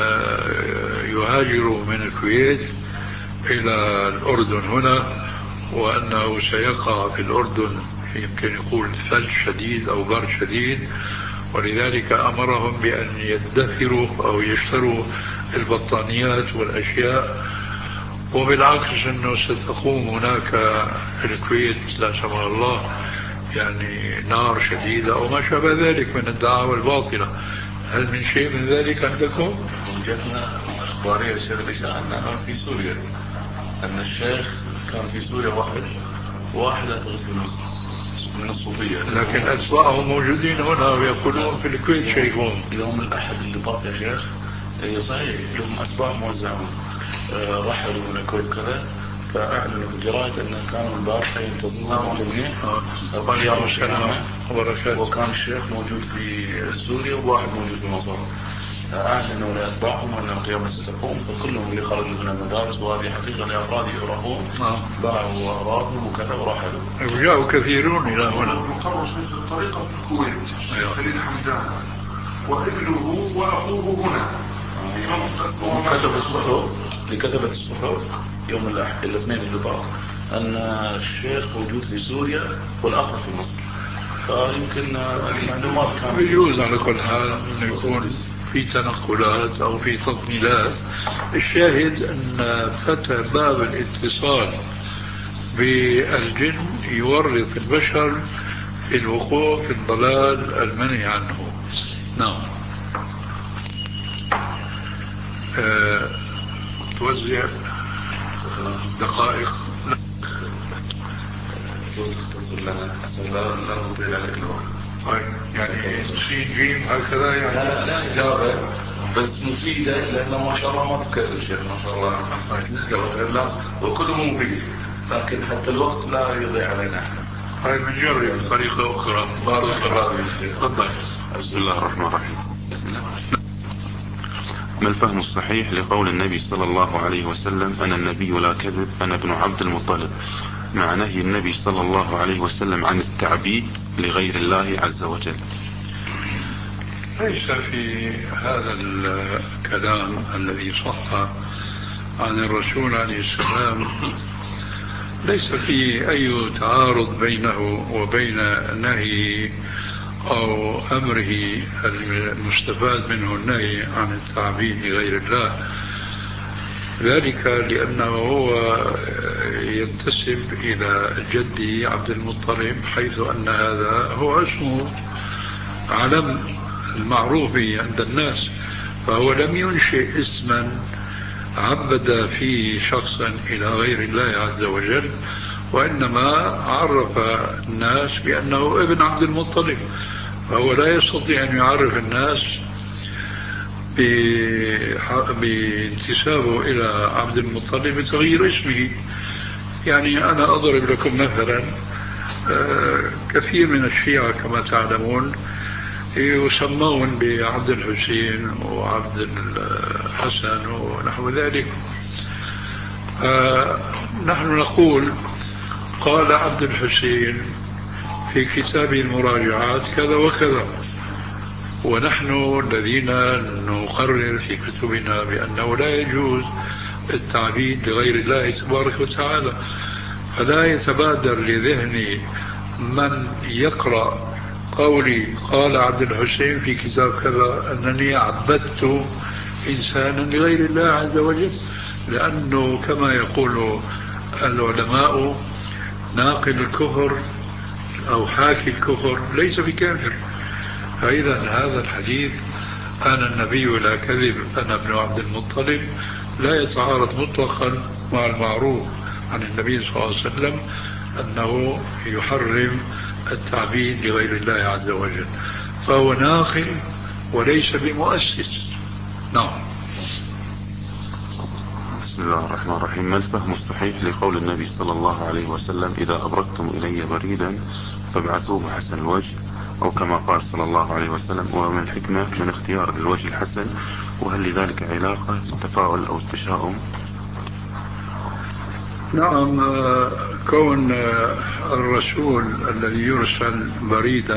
Speaker 3: يهاجروا من الكويت إلى الأردن هنا، وأنه سيقع في الأردن يمكن يقول ثلج شديد أو برد شديد، ولذلك أمرهم بأن يدخروا أو يشتروا البطانيات والأشياء. وبالعكس أنه ستقوم هناك في الكويت لا سمح الله يعني نار شديدة أو ما شابه ذلك من الدعاوى الباطلة. هل من شيء من ذلك عندكم؟
Speaker 4: وجدنا أخبارية شرقية أنها في سوريا، أن الشيخ كان في سوريا واحد واحد أتغسل من الصوفية،
Speaker 3: لكن أتباعهم موجودين هنا ويقولون في الكويت شيخهم.
Speaker 4: يوم الأحد اللي طاف يا شيخ صحيح لهم أتباع موزعون رحلوا من الكويت كذا، فأعلنوا في الجرائد أن كانوا البارحة ينتظرون جميع
Speaker 3: عليهم السلام وبركاته،
Speaker 4: وكان الشيخ موجود في سوريا وواحد موجود في مصر. أعلنوا لأتباعهم أن القيامة ستقوم، فكلهم اللي خرجوا من المدارس، وهذه حقيقة لأفراد يعرفون باعوا أراضهم وكذا ورحلوا.
Speaker 3: وجاءوا كثيرون إلى هنا.
Speaker 1: مقر شيخ الطريقة في الكويت الشيخ خليل حمدان وابنه وأخوه هنا.
Speaker 4: وكتب الصحف لكتبت الصحف يوم الأحد الاثنين اللي طاف أن الشيخ موجود في سوريا والآخر في مصر، فيمكن المعلومات كانت
Speaker 3: يجوز على كل حال أنه يكون في تنقلات أو في تطميلات. الشاهد أن فتح باب الاتصال بالجن يورث البشر في الوقوع في الضلال المنهي عنه. نعم. أه توزع دقائق
Speaker 4: تختصر لنا عشان لا نطيل عليك الوقت.
Speaker 3: يعني سين جيم هكذا يعني.
Speaker 4: لا لا إجابة بس مفيدة، لأنه ما شاء الله ما تكرر شيء ما شاء الله لا وكله مفيد، لكن حتى الوقت لا يضيع علينا احنا.
Speaker 3: هاي بنجرب بطريقة أخرى. بارك الله فيك. تفضل.
Speaker 4: بسم الله الرحمن الرحيم. ما الفهم الصحيح لقول النبي صلى الله عليه وسلم أنا النبي لا كذب أنا ابن عبد المطلب، مع نهي النبي صلى الله عليه وسلم عن التعبيد لغير الله عز وجل؟
Speaker 3: ليس في هذا الكلام الذي صح عن الرسول عليه السلام ليس فيه أي تعارض بينه وبين نهي أو أمره المستفاد منه النهي عن التعبيد لغير الله، ذلك لأنه هو ينتسب إلى جده عبد المطلب، حيث أن هذا هو اسمه علم المعروف عند الناس، فهو لم ينشئ اسما عبد فيه شخصا إلى غير الله عز وجل، وإنما عرف الناس بأنه ابن عبد المطلب، فهو لا يستطيع أن يعرف الناس بانتسابه إلى عبد المطلب بتغيير اسمه. يعني أنا أضرب لكم مثلا كثير من الشيعة كما تعلمون يسمون بعبد الحسين وعبد الحسن ونحو ذلك. نحن نقول قال عبد الحسين في كتاب المراجعات كذا وكذا، ونحن الذين نقرر في كتبنا بأنه لا يجوز التعبيد لغير الله تبارك وتعالى، فلا يتبادر لذهني من يقرأ قولي قال عبد الحسين في كتاب كذا أنني عبدت إنسانا لغير الله عز وجل، لأنه كما يقول العلماء ناقل الكفر أو حاكي الكفر ليس بكافر. فإذا هذا الحديث أنا النبي لا كذب أنا ابن عبد المطلب لا يتعارض مطلقا مع المعروف عن النبي صلى الله عليه وسلم أنه يحرم التعبيد لغير الله عز وجل، فهو ناقل وليس بمؤسس. نعم.
Speaker 4: بسم الله الرحمن الرحيم. ما الفهم الصحيح لقول النبي صلى الله عليه وسلم إذا أبرقتم إلي بريدا فابعثوه حسن الوجه، أو كما قال صلى الله عليه وسلم ومن الحكمة من اختيار الوجه الحسن، وهل لذلك علاقة في التفاؤل أو التشاؤم؟
Speaker 3: نعم، كون الرسول الذي يرسل بريدا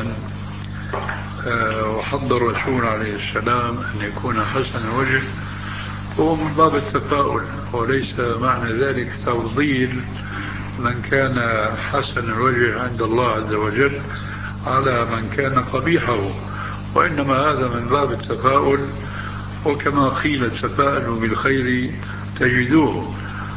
Speaker 3: وحض الرسول عليه السلام أن يكون حسن الوجه هو من باب التفاؤل، وليس معنى ذلك تفضيل من كان حسن الوجه عند الله عز وجل على من كان قبيحه، وإنما هذا من باب التفاؤل. وكما قيل تفاءلوا بالخير تجدوه،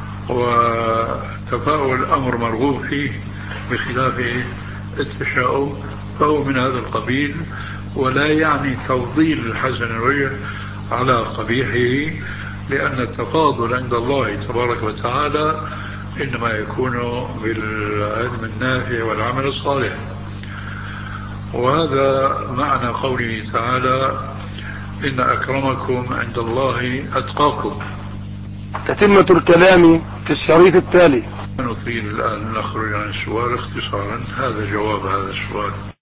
Speaker 3: وتفاؤل أمر مرغوب فيه بخلاف التشاؤم، فهو من هذا القبيل، ولا يعني تفضيل الحسن الوجه على قبيحه، لأن التفاضل عند الله تبارك وتعالى إنما يكون بالعلم النافع والعمل الصالح. وهذا معنى قوله تعالى إن أكرمكم عند الله أتقاكم.
Speaker 2: تتمة الكلام في الشريط التالي.
Speaker 3: نطيل الآن نخرج عن السؤال اختصارا. هذا جواب هذا السؤال.